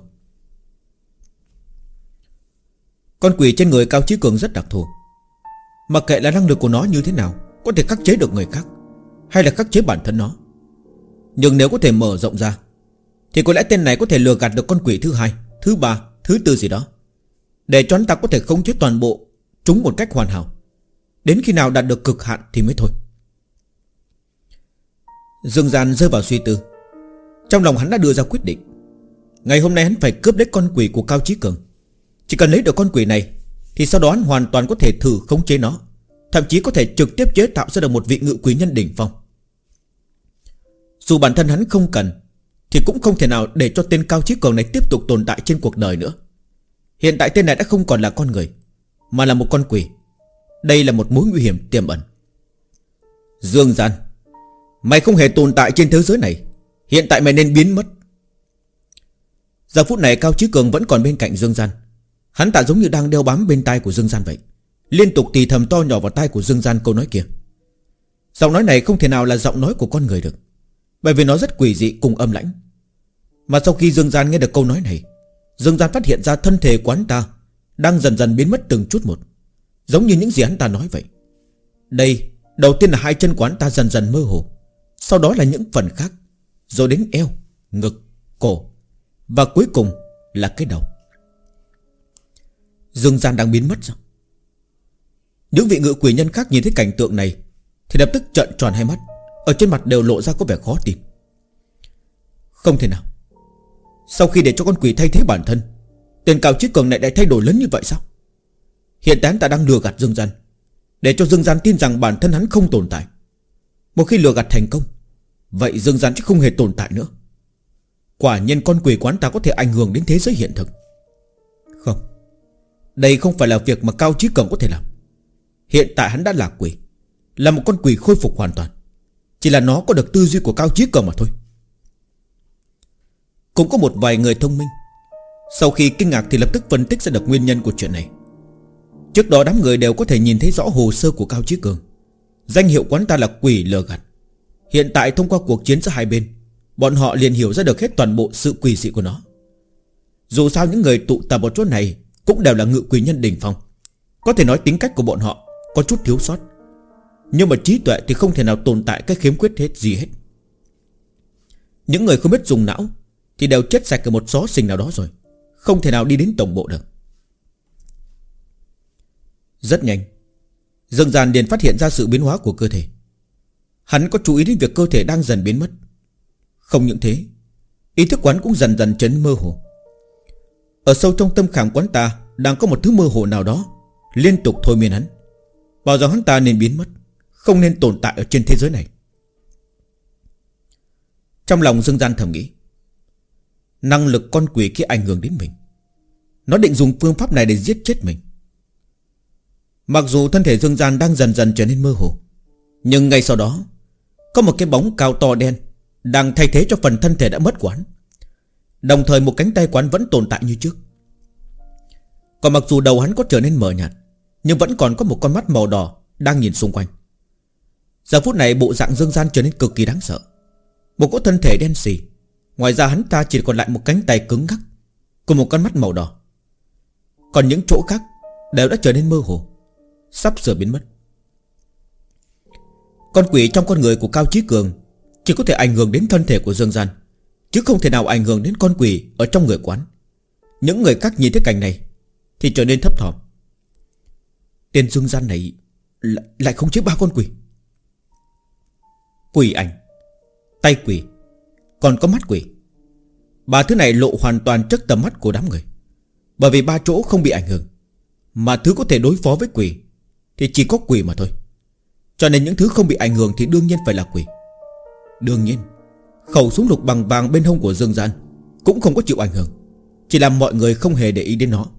Con quỷ trên người Cao Chí Cường rất đặc thù. Mặc kệ là năng lực của nó như thế nào, có thể khắc chế được người khác hay là khắc chế bản thân nó, nhưng nếu có thể mở rộng ra thì có lẽ tên này có thể lừa gạt được con quỷ thứ hai, thứ ba, thứ tư gì đó, để cho hắn ta có thể khống chế toàn bộ chúng một cách hoàn hảo. Đến khi nào đạt được cực hạn thì mới thôi. Dương Gian rơi vào suy tư. Trong lòng hắn đã đưa ra quyết định. Ngày hôm nay hắn phải cướp lấy con quỷ của Cao Chí Cường. Chỉ cần lấy được con quỷ này thì sau đó hắn hoàn toàn có thể thử khống chế nó, thậm chí có thể trực tiếp chế tạo ra được một vị ngự quỷ nhân đỉnh phong. Dù bản thân hắn không cần thì cũng không thể nào để cho tên Cao Chí Cường này tiếp tục tồn tại trên cuộc đời nữa. Hiện tại tên này đã không còn là con người, mà là một con quỷ. Đây là một mối nguy hiểm tiềm ẩn. Dương Gian, mày không hề tồn tại trên thế giới này. Hiện tại mày nên biến mất. Giờ phút này Cao Chí Cường vẫn còn bên cạnh Dương Gian. Hắn ta giống như đang đeo bám bên tai của Dương Gian vậy, liên tục thì thầm to nhỏ vào tai của Dương Gian câu nói kia. Giọng nói này không thể nào là giọng nói của con người được, bởi vì nó rất quỷ dị cùng âm lãnh. Mà sau khi Dương Gian nghe được câu nói này, Dương Gian phát hiện ra thân thể của hắn ta đang dần dần biến mất từng chút một, giống như những gì hắn ta nói vậy. Đây, đầu tiên là hai chân của hắn ta dần dần mơ hồ, sau đó là những phần khác, rồi đến eo, ngực, cổ, và cuối cùng là cái đầu. Dương Gian đang biến mất sao? Những vị ngự quỷ nhân khác nhìn thấy cảnh tượng này thì lập tức trợn tròn hai mắt, ở trên mặt đều lộ ra có vẻ khó tin. Không thể nào. Sau khi để cho con quỷ thay thế bản thân, tên Cao Chí Cường này lại thay đổi lớn như vậy sao? Hiện tại hắn ta đang lừa gạt Dương Gian, để cho Dương Gian tin rằng bản thân hắn không tồn tại. Một khi lừa gạt thành công, vậy Dương Gian sẽ không hề tồn tại nữa. Quả nhiên con quỷ quán ta có thể ảnh hưởng đến thế giới hiện thực. Không, đây không phải là việc mà Cao Chí Cường có thể làm. Hiện tại hắn đã là quỷ, là một con quỷ khôi phục hoàn toàn. Chỉ là nó có được tư duy của Cao Chí Cường mà thôi. Cũng có một vài người thông minh sau khi kinh ngạc thì lập tức phân tích ra được nguyên nhân của chuyện này. Trước đó đám người đều có thể nhìn thấy rõ hồ sơ của Cao Chí Cường. Danh hiệu quán ta là quỷ lừa gạt. Hiện tại thông qua cuộc chiến giữa hai bên, bọn họ liền hiểu ra được hết toàn bộ sự quỷ dị của nó. Dù sao những người tụ tập ở chỗ này cũng đều là ngự quỷ nhân đỉnh phong. Có thể nói tính cách của bọn họ có chút thiếu sót, nhưng mà trí tuệ thì không thể nào tồn tại cái khiếm khuyết hết gì hết. Những người không biết dùng não thì đều chết sạch ở một xó xình nào đó rồi, không thể nào đi đến tổng bộ được. Rất nhanh, Dương Gian liền phát hiện ra sự biến hóa của cơ thể. Hắn có chú ý đến việc cơ thể đang dần biến mất. Không những thế, ý thức quán cũng dần dần trở nên mơ hồ. Ở sâu trong tâm khảm quán ta đang có một thứ mơ hồ nào đó liên tục thôi miên hắn, bảo rằng hắn ta nên biến mất, không nên tồn tại ở trên thế giới này. Trong lòng Dương Gian thầm nghĩ, năng lực con quỷ kia ảnh hưởng đến mình. Nó định dùng phương pháp này để giết chết mình. Mặc dù thân thể Dương Gian đang dần dần trở nên mơ hồ, nhưng ngay sau đó có một cái bóng cao to đen đang thay thế cho phần thân thể đã mất của hắn. Đồng thời một cánh tay của hắn vẫn tồn tại như trước. Còn mặc dù đầu hắn có trở nên mờ nhạt, nhưng vẫn còn có một con mắt màu đỏ đang nhìn xung quanh. Giờ phút này bộ dạng Dương Gian trở nên cực kỳ đáng sợ. Một cỗ thân thể đen xì, ngoài ra hắn ta chỉ còn lại một cánh tay cứng ngắc cùng một con mắt màu đỏ. Còn những chỗ khác đều đã trở nên mơ hồ, sắp sửa biến mất. Con quỷ trong con người của Cao Chí Cường chỉ có thể ảnh hưởng đến thân thể của Dương Gian, chứ không thể nào ảnh hưởng đến con quỷ ở trong người quán. Những người khác nhìn thấy cảnh này thì trở nên thấp thỏm. Tên Dương Gian này lại không chế 3 con quỷ. Quỷ ảnh, tay quỷ, còn có mắt quỷ. 3 thứ này lộ hoàn toàn trước tầm mắt của đám người. Bởi vì 3 chỗ không bị ảnh hưởng, mà thứ có thể đối phó với quỷ thì chỉ có quỷ mà thôi. Cho nên những thứ không bị ảnh hưởng thì đương nhiên phải là quỷ. Đương nhiên khẩu súng lục bằng vàng bên hông của Dương Gian cũng không có chịu ảnh hưởng, chỉ làm mọi người không hề để ý đến nó.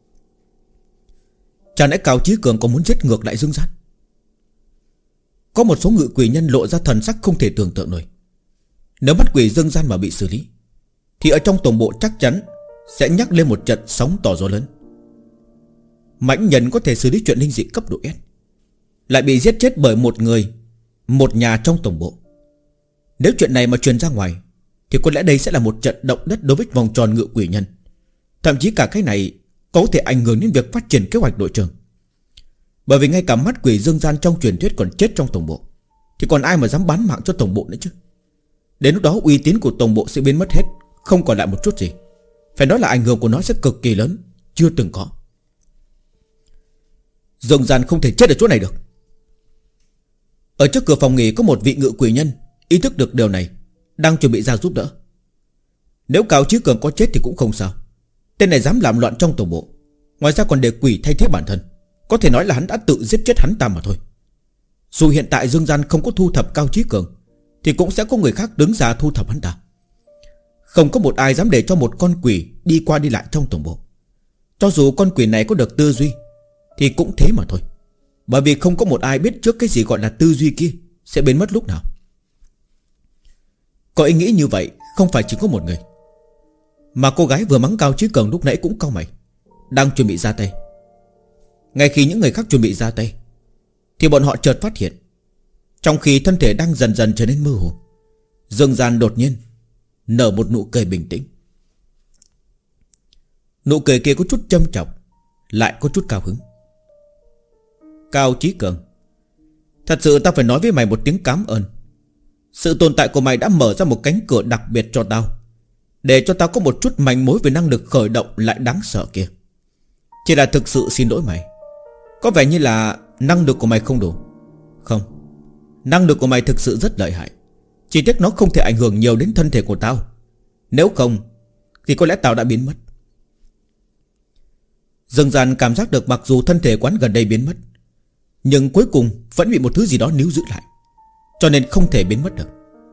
Chẳng lẽ Cao Chí Cường có muốn giết ngược lại Dương Gian? Có một số ngự quỷ nhân lộ ra thần sắc không thể tưởng tượng nổi. Nếu bắt quỷ Dương Gian mà bị xử lý thì ở trong tổng bộ chắc chắn sẽ nhắc lên một trận sóng to gió lớn. Mãnh nhân có thể xử lý chuyện linh dị cấp độ S, lại bị giết chết bởi một người, một nhà trong tổng bộ. Nếu chuyện này mà truyền ra ngoài thì có lẽ đây sẽ là một trận động đất đối với vòng tròn ngự quỷ nhân. Thậm chí cả cái này có thể ảnh hưởng đến việc phát triển kế hoạch đội trưởng. Bởi vì ngay cả mắt quỷ Dương Gian trong truyền thuyết còn chết trong tổng bộ, thì còn ai mà dám bán mạng cho tổng bộ nữa chứ. Đến lúc đó uy tín của tổng bộ sẽ biến mất hết, không còn lại một chút gì. Phải nói là ảnh hưởng của nó sẽ cực kỳ lớn, chưa từng có. Dương Gian không thể chết ở chỗ này được. Ở trước cửa phòng nghỉ có một vị ngự quỷ nhân ý thức được điều này, đang chuẩn bị ra giúp đỡ. Nếu Cao Chí Cường có chết thì cũng không sao. Tên này dám làm loạn trong tổng bộ, ngoài ra còn để quỷ thay thế bản thân, có thể nói là hắn đã tự giết chết hắn ta mà thôi. Dù hiện tại Dương Gian không có thu thập Cao Chí Cường thì cũng sẽ có người khác đứng ra thu thập hắn ta. Không có một ai dám để cho một con quỷ đi qua đi lại trong tổng bộ. Cho dù con quỷ này có được tư duy thì cũng thế mà thôi. Bởi vì không có một ai biết trước cái gì gọi là tư duy kia sẽ biến mất lúc nào. Có ý nghĩ như vậy không phải chỉ có một người. Mà cô gái vừa mắng Cao Chí Cường lúc nãy cũng cau mày, đang chuẩn bị ra tay. Ngay khi những người khác chuẩn bị ra tay thì bọn họ chợt phát hiện, trong khi thân thể đang dần dần trở nên mơ hồ, Dương Gian đột nhiên nở một nụ cười bình tĩnh. Nụ cười kia có chút châm chọc, lại có chút cao hứng. Cao Chí Cường, thật sự tao phải nói với mày một tiếng cảm ơn. Sự tồn tại của mày đã mở ra một cánh cửa đặc biệt cho tao, để cho tao có một chút manh mối về năng lực khởi động lại đáng sợ kia. Chỉ là thực sự xin lỗi mày, có vẻ như là năng lực của mày không đủ. Không, năng lực của mày thực sự rất lợi hại, chỉ tiếc nó không thể ảnh hưởng nhiều đến thân thể của tao. Nếu không thì có lẽ tao đã biến mất. Dương Gian cảm giác được mặc dù thân thể quán gần đây biến mất, nhưng cuối cùng vẫn bị một thứ gì đó níu giữ lại, cho nên không thể biến mất được.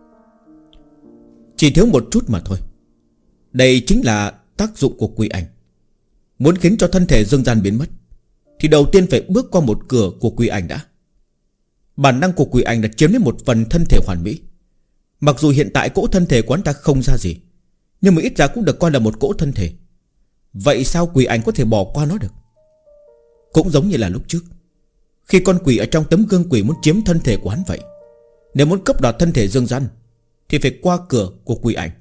Chỉ thiếu một chút mà thôi. Đây chính là tác dụng của quỷ ảnh. Muốn khiến cho thân thể Dương Gian biến mất thì đầu tiên phải bước qua một cửa của quỷ ảnh đã. Bản năng của quỷ ảnh đã chiếm lấy một phần thân thể hoàn mỹ. Mặc dù hiện tại cỗ thân thể của hắn ta không ra gì, nhưng mà ít ra cũng được coi là một cỗ thân thể. Vậy sao quỷ ảnh có thể bỏ qua nó được? Cũng giống như là lúc trước, khi con quỷ ở trong tấm gương quỷ muốn chiếm thân thể của hắn vậy. Nếu muốn cấp đoạt thân thể Dương Gian thì phải qua cửa của quỷ ảnh.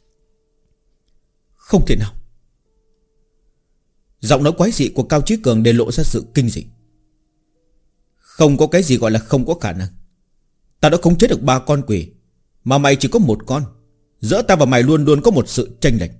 Không thể nào. Giọng nói quái dị của Cao Chí Cường để lộ ra sự kinh dị. Không có cái gì gọi là không có khả năng. Ta đã khống chế được 3 con quỷ, mà mày chỉ có 1 con. Giữa ta và mày luôn luôn có một sự chênh lệch.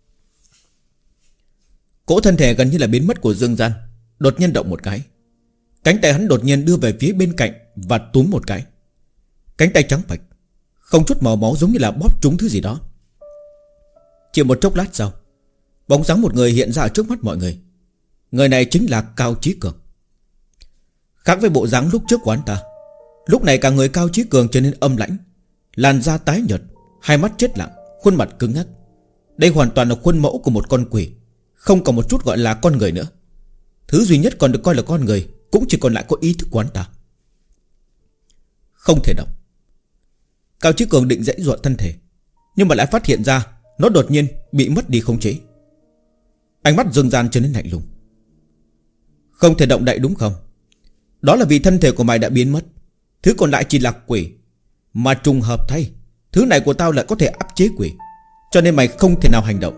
Cỗ thân thể gần như là biến mất của Dương Gian đột nhiên động một cái. Cánh tay hắn đột nhiên đưa về phía bên cạnh và túm một cái. Cánh tay trắng bạch, không chút màu máu, giống như là bóp trúng thứ gì đó. Chỉ một chốc lát sau, bóng dáng một người hiện ra ở trước mắt mọi người. Người này chính là Cao Chí Cường. Khác với bộ dáng lúc trước của hắn ta, lúc này cả người Cao Chí Cường trở nên âm lãnh, làn da tái nhợt, hai mắt chết lặng, khuôn mặt cứng ngắc. Đây hoàn toàn là khuôn mẫu của một con quỷ, không còn một chút gọi là con người nữa. Thứ duy nhất còn được coi là con người cũng chỉ còn lại có ý thức của hắn ta. Không thể động. Cao Chí Cường định giãy giụa thân thể, nhưng mà lại phát hiện ra nó đột nhiên bị mất đi khống chế. Ánh mắt Dương Gian trở nên lạnh lùng. Không thể động đậy đúng không? Đó là vì thân thể của mày đã biến mất, thứ còn lại chỉ là quỷ. Mà trùng hợp thay, thứ này của tao lại có thể áp chế quỷ, cho nên mày không thể nào hành động.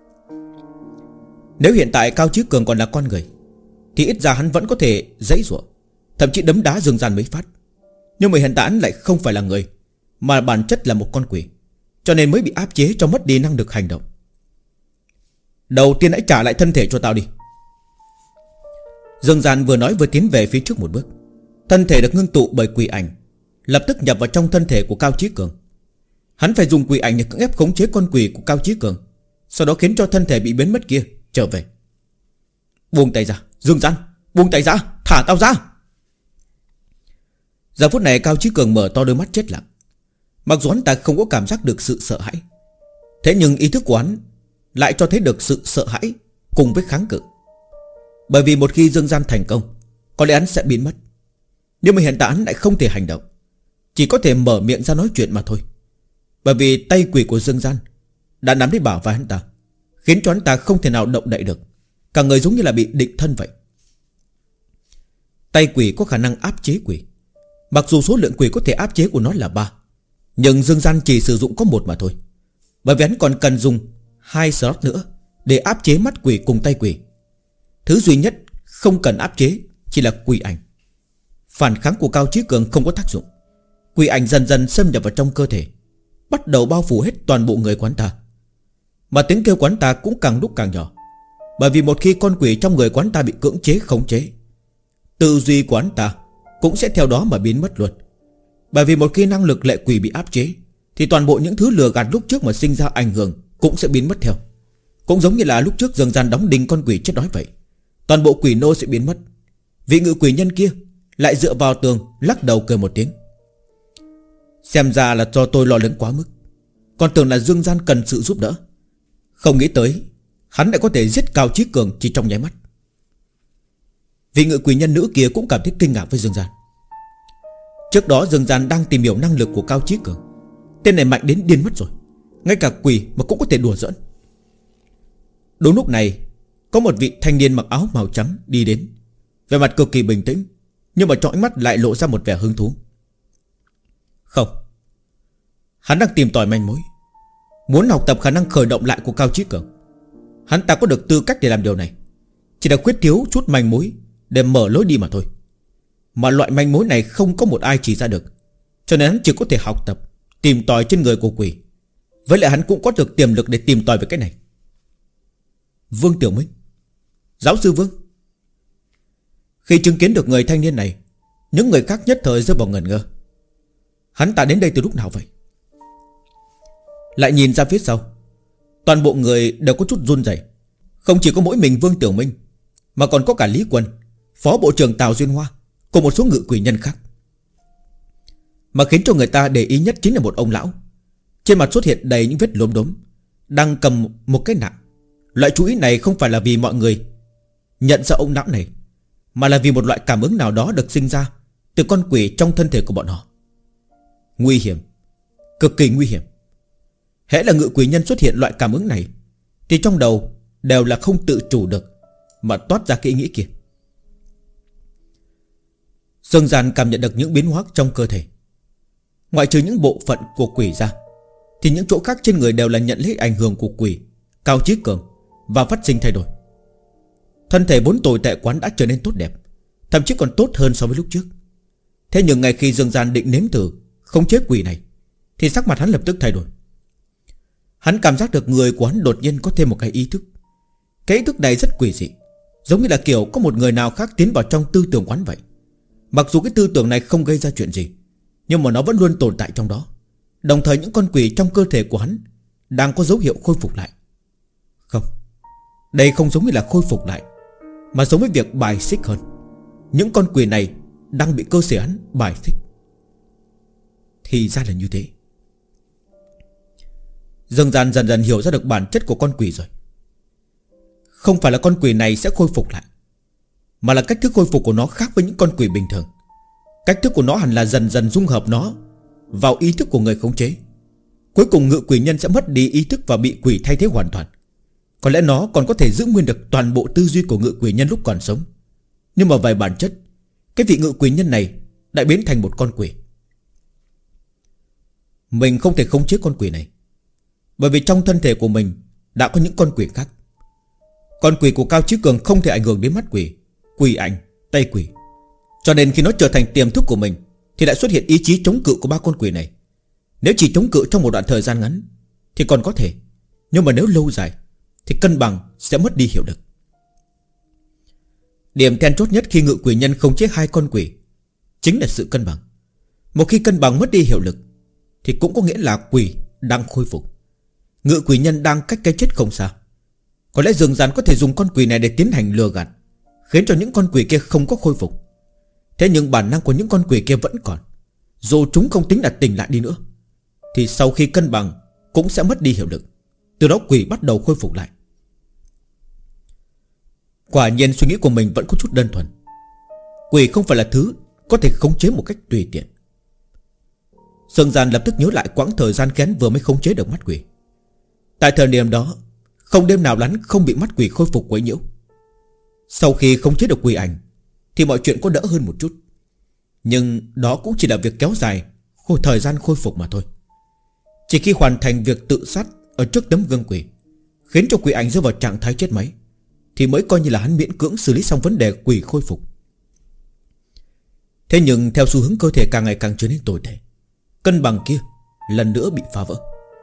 Nếu hiện tại Cao Chí Cường còn là con người thì ít ra hắn vẫn có thể giãy giụa, thậm chí đấm đá Dương Gian mấy phát. Nhưng mà hiện tại hắn lại không phải là người, mà bản chất là một con quỷ, cho nên mới bị áp chế cho mất đi năng lực hành động. Đầu tiên hãy trả lại thân thể cho tao đi. Dương Gian vừa nói vừa tiến về phía trước một bước. Thân thể được ngưng tụ bởi quỷ ảnh lập tức nhập vào trong thân thể của Cao Chí Cường. Hắn phải dùng quỷ ảnh để cưỡng ép khống chế con quỷ của Cao Chí Cường, sau đó khiến cho thân thể bị biến mất kia trở về. Buông tay ra, Dương Gian, buông tay ra, thả tao ra. Giờ phút này Cao Chí Cường mở to đôi mắt chết lặng. Mặc dù hắn ta không có cảm giác được sự sợ hãi, thế nhưng ý thức của hắn lại cho thấy được sự sợ hãi cùng với kháng cự. Bởi vì một khi Dương Gian thành công, có lẽ hắn sẽ biến mất. Nhưng mà hiện tại hắn lại không thể hành động, chỉ có thể mở miệng ra nói chuyện mà thôi. Bởi vì tay quỷ của Dương Gian đã nắm lấy bả vai hắn ta, khiến cho hắn ta không thể nào động đậy được, cả người giống như là bị định thân vậy. Tay quỷ có khả năng áp chế quỷ. Mặc dù số lượng quỷ có thể áp chế của nó là 3, nhưng Dương Gian chỉ sử dụng có 1 mà thôi. Bởi vì hắn còn cần dùng 2 slot nữa để áp chế mắt quỷ cùng tay quỷ. Thứ duy nhất không cần áp chế chỉ là quỷ ảnh. Phản kháng của Cao Chí Cường không có tác dụng. Quỷ ảnh dần dần xâm nhập vào trong cơ thể, bắt đầu bao phủ hết toàn bộ người quán ta. Mà tiếng kêu quán ta cũng càng lúc càng nhỏ. Bởi vì một khi con quỷ trong người quán ta bị cưỡng chế khống chế, tư duy quán ta cũng sẽ theo đó mà biến mất luôn. Bởi vì một khi năng lực lệ quỷ bị áp chế, thì toàn bộ những thứ lừa gạt lúc trước mà sinh ra ảnh hưởng cũng sẽ biến mất theo. Cũng giống như là lúc trước Dương Gian đóng đinh con quỷ chết đói vậy. Toàn bộ quỷ nô sẽ biến mất. Vị ngự quỷ nhân kia lại dựa vào tường lắc đầu cười một tiếng. Xem ra là do tôi lo lắng quá mức, còn tưởng là Dương Gian cần sự giúp đỡ. Không nghĩ tới hắn lại có thể giết Cao Chí Cường chỉ trong nháy mắt. Vị ngự quỷ nhân nữ kia cũng cảm thấy kinh ngạc với Dương Gian. Trước đó Dương Gian đang tìm hiểu năng lực của Cao Chí Cường. Tên này mạnh đến điên mất rồi, ngay cả quỷ mà cũng có thể đùa giỡn. Đúng lúc này, có một vị thanh niên mặc áo màu trắng đi đến, vẻ mặt cực kỳ bình tĩnh, nhưng mà trong ánh mắt lại lộ ra một vẻ hứng thú. Không, hắn đang tìm tòi manh mối, muốn học tập khả năng khởi động lại của Cao Chí Cường. Hắn ta có được tư cách để làm điều này, chỉ là khuyết thiếu chút manh mối để mở lối đi mà thôi. Mà loại manh mối này không có một ai chỉ ra được, cho nên hắn chỉ có thể học tập, tìm tòi trên người của quỷ. Với lại hắn cũng có được tiềm lực để tìm tòi về cái này. Vương Tiểu Minh, giáo sư Vương. Khi chứng kiến được người thanh niên này, những người khác nhất thời rơi vào ngẩn ngơ. Hắn ta đến đây từ lúc nào vậy? Lại nhìn ra phía sau, toàn bộ người đều có chút run rẩy. Không chỉ có mỗi mình Vương Tiểu Minh, mà còn có cả Lý Quân, Phó Bộ trưởng Tào Duyên Hoa, cùng một số ngự quỷ nhân khác. Mà khiến cho người ta để ý nhất chính là một ông lão, trên mặt xuất hiện đầy những vết lốm đốm, đang cầm một cái nạng. Loại chú ý này không phải là vì mọi người nhận ra ông lão này, mà là vì một loại cảm ứng nào đó được sinh ra từ con quỷ trong thân thể của bọn họ. Nguy hiểm, cực kỳ nguy hiểm. Hễ là ngự quỷ nhân xuất hiện loại cảm ứng này, thì trong đầu đều là không tự chủ được mà toát ra cái ý nghĩ kia. Dương Gian cảm nhận được những biến hóa trong cơ thể. Ngoại trừ những bộ phận của quỷ ra, thì những chỗ khác trên người đều là nhận lấy ảnh hưởng của quỷ Cao Chí Cường và phát sinh thay đổi. Thân thể vốn tồi tệ quán đã trở nên tốt đẹp, thậm chí còn tốt hơn so với lúc trước. Thế nhưng ngay khi Dương Gian định nếm thử khống chế quỷ này, thì sắc mặt hắn lập tức thay đổi. Hắn cảm giác được người của hắn đột nhiên có thêm một cái ý thức. Cái ý thức này rất quỷ dị, giống như là kiểu có một người nào khác tiến vào trong tư tưởng quán vậy. Mặc dù cái tư tưởng này không gây ra chuyện gì, nhưng mà nó vẫn luôn tồn tại trong đó. Đồng thời những con quỷ trong cơ thể của hắn đang có dấu hiệu khôi phục lại. Không, đây không giống như là khôi phục lại, mà giống với việc bài xích hơn. Những con quỷ này đang bị cơ thể hắn bài xích. Thì ra là như thế. Dương Gian dần dần hiểu ra được bản chất của con quỷ rồi. Không phải là con quỷ này sẽ khôi phục lại, mà là cách thức khôi phục của nó khác với những con quỷ bình thường. Cách thức của nó hẳn là dần dần dung hợp nó vào ý thức của người khống chế. Cuối cùng ngự quỷ nhân sẽ mất đi ý thức và bị quỷ thay thế hoàn toàn. Có lẽ nó còn có thể giữ nguyên được toàn bộ tư duy của ngự quỷ nhân lúc còn sống, nhưng mà về bản chất, cái vị ngự quỷ nhân này đã biến thành một con quỷ. Mình không thể khống chế con quỷ này, bởi vì trong thân thể của mình đã có những con quỷ khác. Con quỷ của Cao Chí Cường không thể ảnh hưởng đến mắt quỷ, quỷ ảnh, tay quỷ. Cho nên khi nó trở thành tiềm thức của mình thì lại xuất hiện ý chí chống cự của ba con quỷ này. Nếu chỉ chống cự trong một đoạn thời gian ngắn thì còn có thể, nhưng mà nếu lâu dài thì cân bằng sẽ mất đi hiệu lực. Điểm then chốt nhất khi ngự quỷ nhân khống chế hai con quỷ chính là sự cân bằng. Một khi cân bằng mất đi hiệu lực thì cũng có nghĩa là quỷ đang khôi phục. Ngự quỷ nhân đang cách cái chết không xa. Có lẽ Dương Gian có thể dùng con quỷ này để tiến hành lừa gạt, khiến cho những con quỷ kia không có khôi phục. Thế nhưng bản năng của những con quỷ kia vẫn còn. Dù chúng không tính là tỉnh lại đi nữa thì sau khi cân bằng cũng sẽ mất đi hiệu lực. Từ đó quỷ bắt đầu khôi phục lại. Quả nhiên suy nghĩ của mình vẫn có chút đơn thuần. Quỷ không phải là thứ có thể khống chế một cách tùy tiện. Dương Gian lập tức nhớ lại quãng thời gian kén vừa mới khống chế được mắt quỷ. Tại thời điểm đó không đêm nào hắn không bị mắt quỷ khôi phục quấy nhiễu. Sau khi khống chế được quỷ ảnh thì mọi chuyện có đỡ hơn một chút, nhưng đó cũng chỉ là việc kéo dài thời gian khôi phục mà thôi. Chỉ khi hoàn thành việc tự sát ở trước tấm gương quỷ, khiến cho quỷ ảnh rơi vào trạng thái chết máy, thì mới coi như là hắn miễn cưỡng xử lý xong vấn đề quỷ khôi phục. Thế nhưng theo xu hướng cơ thể càng ngày càng trở nên tồi tệ, cân bằng kia lần nữa bị phá vỡ.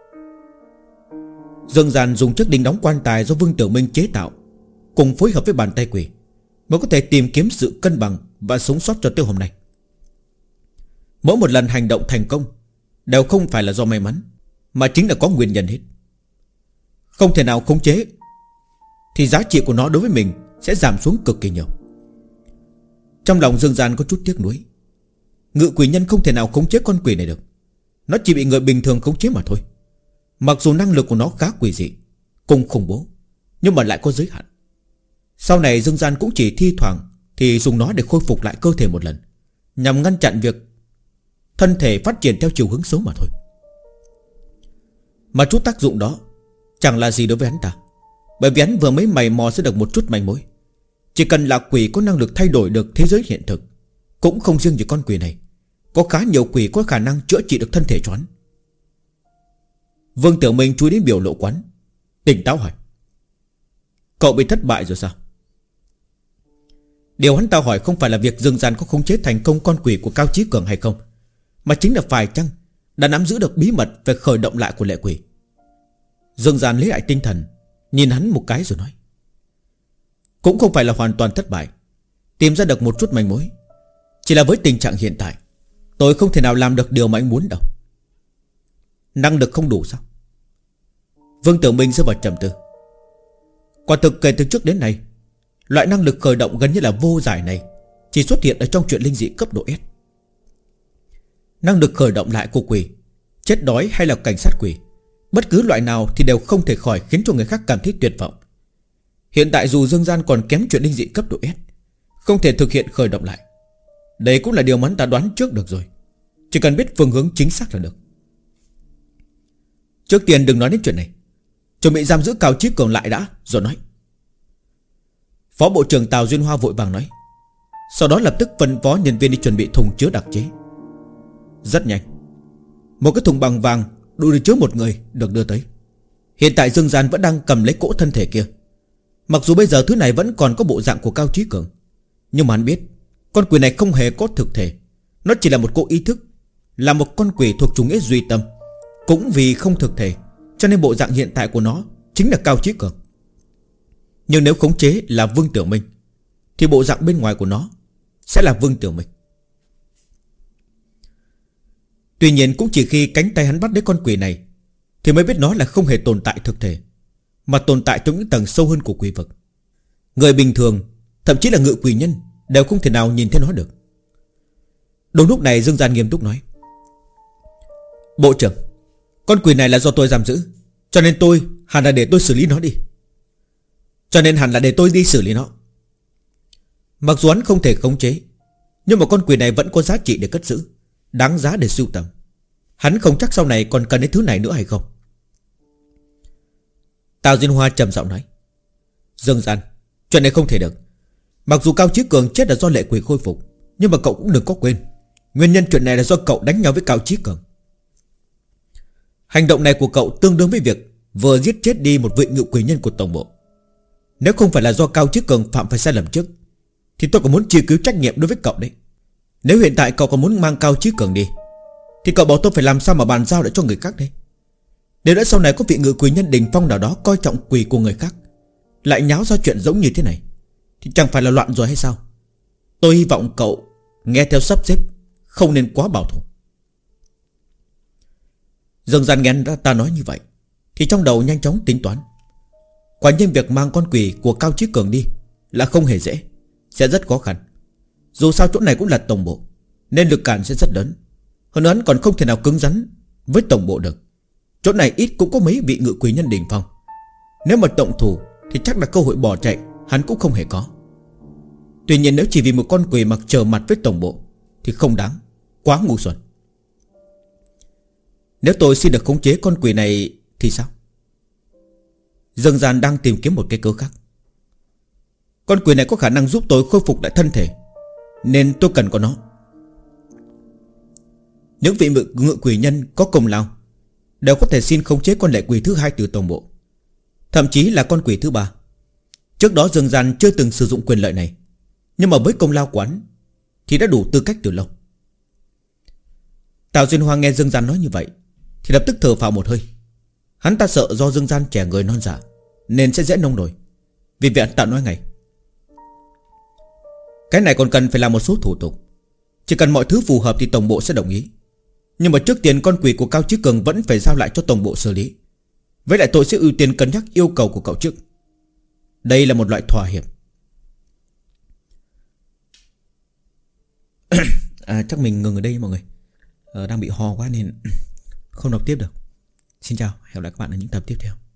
Dương Gian dùng chiếc đinh đóng quan tài do Vương Tử Minh chế tạo cùng phối hợp với bàn tay quỷ mới có thể tìm kiếm sự cân bằng và sống sót cho tới hôm nay. Mỗi một lần hành động thành công đều không phải là do may mắn, mà chính là có nguyên nhân hết. Không thể nào khống chế thì giá trị của nó đối với mình sẽ giảm xuống cực kỳ nhiều. Trong lòng Dương Gian có chút tiếc nuối. Ngự quỷ nhân không thể nào khống chế con quỷ này được. Nó chỉ bị người bình thường khống chế mà thôi. Mặc dù năng lực của nó khá quỷ dị cùng khủng bố, nhưng mà lại có giới hạn. Sau này Dương Gian cũng chỉ thi thoảng thì dùng nó để khôi phục lại cơ thể một lần, nhằm ngăn chặn việc thân thể phát triển theo chiều hướng xấu mà thôi. Mà chút tác dụng đó chẳng là gì đối với hắn ta, bởi vì hắn vừa mới mày mò sẽ được một chút manh mối. Chỉ cần là quỷ có năng lực thay đổi được thế giới hiện thực, cũng không riêng chỉ con quỷ này, có khá nhiều quỷ có khả năng chữa trị được thân thể cho hắn. Vương Tiểu Minh chú ý đến biểu lộ quán, tỉnh táo hỏi: Cậu bị thất bại rồi sao? Điều hắn ta hỏi không phải là việc Dương Gian có khống chế thành công con quỷ của Cao Chí Cường hay không, mà chính là phải chăng đã nắm giữ được bí mật về khởi động lại của lệ quỷ. Dương Gian lấy lại tinh thần, nhìn hắn một cái rồi nói: Cũng không phải là hoàn toàn thất bại, tìm ra được một chút manh mối. Chỉ là với tình trạng hiện tại, tôi không thể nào làm được điều mà anh muốn đâu. Năng lực không đủ sao? Vương Tử Minh rơi vào trầm tư. Quả thực kể từ trước đến nay, loại năng lực khởi động gần như là vô giải này chỉ xuất hiện ở trong chuyện linh dị cấp độ S. Năng lực khởi động lại của quỷ, chết đói hay là cảnh sát quỷ, bất cứ loại nào thì đều không thể khỏi khiến cho người khác cảm thấy tuyệt vọng. Hiện tại dù Dương Gian còn kém chuyện linh dị cấp độ S, không thể thực hiện khởi động lại. Đây cũng là điều mà hắn ta đoán trước được rồi. Chỉ cần biết phương hướng chính xác là được. Trước tiên đừng nói đến chuyện này, chuẩn bị giam giữ Cao Chí Cường lại đã rồi nói. Phó Bộ trưởng Tào Duyên Hoa vội vàng nói. Sau đó lập tức phân phó nhân viên đi chuẩn bị thùng chứa đặc chế. Rất nhanh, một cái thùng bằng vàng đủ để chứa một người được đưa tới. Hiện tại Dương Gian vẫn đang cầm lấy cỗ thân thể kia. Mặc dù bây giờ thứ này vẫn còn có bộ dạng của Cao Chí Cường, nhưng mà hắn biết con quỷ này không hề có thực thể. Nó chỉ là một cỗ ý thức, là một con quỷ thuộc chủ nghĩa duy tâm. Cũng vì không thực thể, cho nên bộ dạng hiện tại của nó chính là Cao Chí Cường. Nhưng nếu khống chế là Vương Tiểu Minh, thì bộ dạng bên ngoài của nó sẽ là Vương Tiểu Minh. Tuy nhiên cũng chỉ khi cánh tay hắn bắt lấy con quỷ này thì mới biết nó là không hề tồn tại thực thể, mà tồn tại trong những tầng sâu hơn của quỷ vực. Người bình thường, thậm chí là ngự quỷ nhân, đều không thể nào nhìn thấy nó được. Đúng lúc này Dương Gian nghiêm túc nói: Bộ trưởng, con quỷ này là do tôi giam giữ, cho nên hẳn là để tôi xử lý nó đi. Mặc dù hắn không thể khống chế, nhưng mà con quỷ này vẫn có giá trị để cất giữ, đáng giá để sưu tầm. Hắn không chắc sau này còn cần đến thứ này nữa hay không. Tào Diên Hoa trầm giọng nói: Dương Gian, chuyện này không thể được. Mặc dù Cao Chí Cường chết là do lệ quỷ khôi phục, nhưng mà cậu cũng đừng có quên, nguyên nhân chuyện này là do cậu đánh nhau với Cao Chí Cường. Hành động này của cậu tương đương với việc vừa giết chết đi một vị ngự quỷ nhân của tổng bộ. Nếu không phải là do Cao Chí Cường phạm phải sai lầm trước, thì tôi còn muốn truy cứu trách nhiệm đối với cậu đấy. Nếu hiện tại cậu còn muốn mang Cao Chí Cường đi, thì cậu bảo tôi phải làm sao mà bàn giao lại cho người khác đây? Nếu đã sau này có vị ngự quỷ nhân đỉnh phong nào đó coi trọng quỷ của người khác, lại nháo ra chuyện giống như thế này, thì chẳng phải là loạn rồi hay sao? Tôi hy vọng cậu nghe theo sắp xếp, không nên quá bảo thủ. Dương Gian nghe ta nói như vậy thì trong đầu nhanh chóng tính toán. Quả nhiên việc mang con quỷ của Cao Chí Cường đi là không hề dễ, sẽ rất khó khăn. Dù sao chỗ này cũng là tổng bộ, nên lực cản sẽ rất lớn. Hơn nữa hắn còn không thể nào cứng rắn với tổng bộ được. Chỗ này ít cũng có mấy vị ngự quỷ nhân đỉnh phong. Nếu mà động thủ thì chắc là cơ hội bỏ chạy hắn cũng không hề có. Tuy nhiên nếu chỉ vì một con quỷ mà trở mặt với tổng bộ thì không đáng, quá ngu xuẩn. Nếu tôi xin được khống chế con quỷ này thì sao? Dương Gian đang tìm kiếm một cái cớ khác. Con quỷ này có khả năng giúp tôi khôi phục lại thân thể, nên tôi cần có nó. Những vị ngự quỷ nhân có công lao đều có thể xin khống chế con lệ quỷ thứ 2 từ tổng bộ, thậm chí là con quỷ thứ 3. Trước đó Dương Gian chưa từng sử dụng quyền lợi này, nhưng mà với công lao quán thì đã đủ tư cách từ lâu. Tào Duyên Hoa nghe Dương Gian nói như vậy thì lập tức thở phào một hơi. Hắn ta sợ do Dương Gian trẻ người non dạ nên sẽ dễ nông nổi, vì vậy tạo nói ngay: Cái này còn cần phải làm một số thủ tục. Chỉ cần mọi thứ phù hợp thì tổng bộ sẽ đồng ý. Nhưng mà trước tiên con quỷ của Cao Chí Cường vẫn phải giao lại cho tổng bộ xử lý. Với lại tôi sẽ ưu tiên cân nhắc yêu cầu của cậu trước. Đây là một loại thỏa hiệp. Chắc mình ngừng ở đây mọi người. Đang bị ho quá nên không đọc tiếp được. Xin chào, hẹn gặp lại các bạn ở những tập tiếp theo.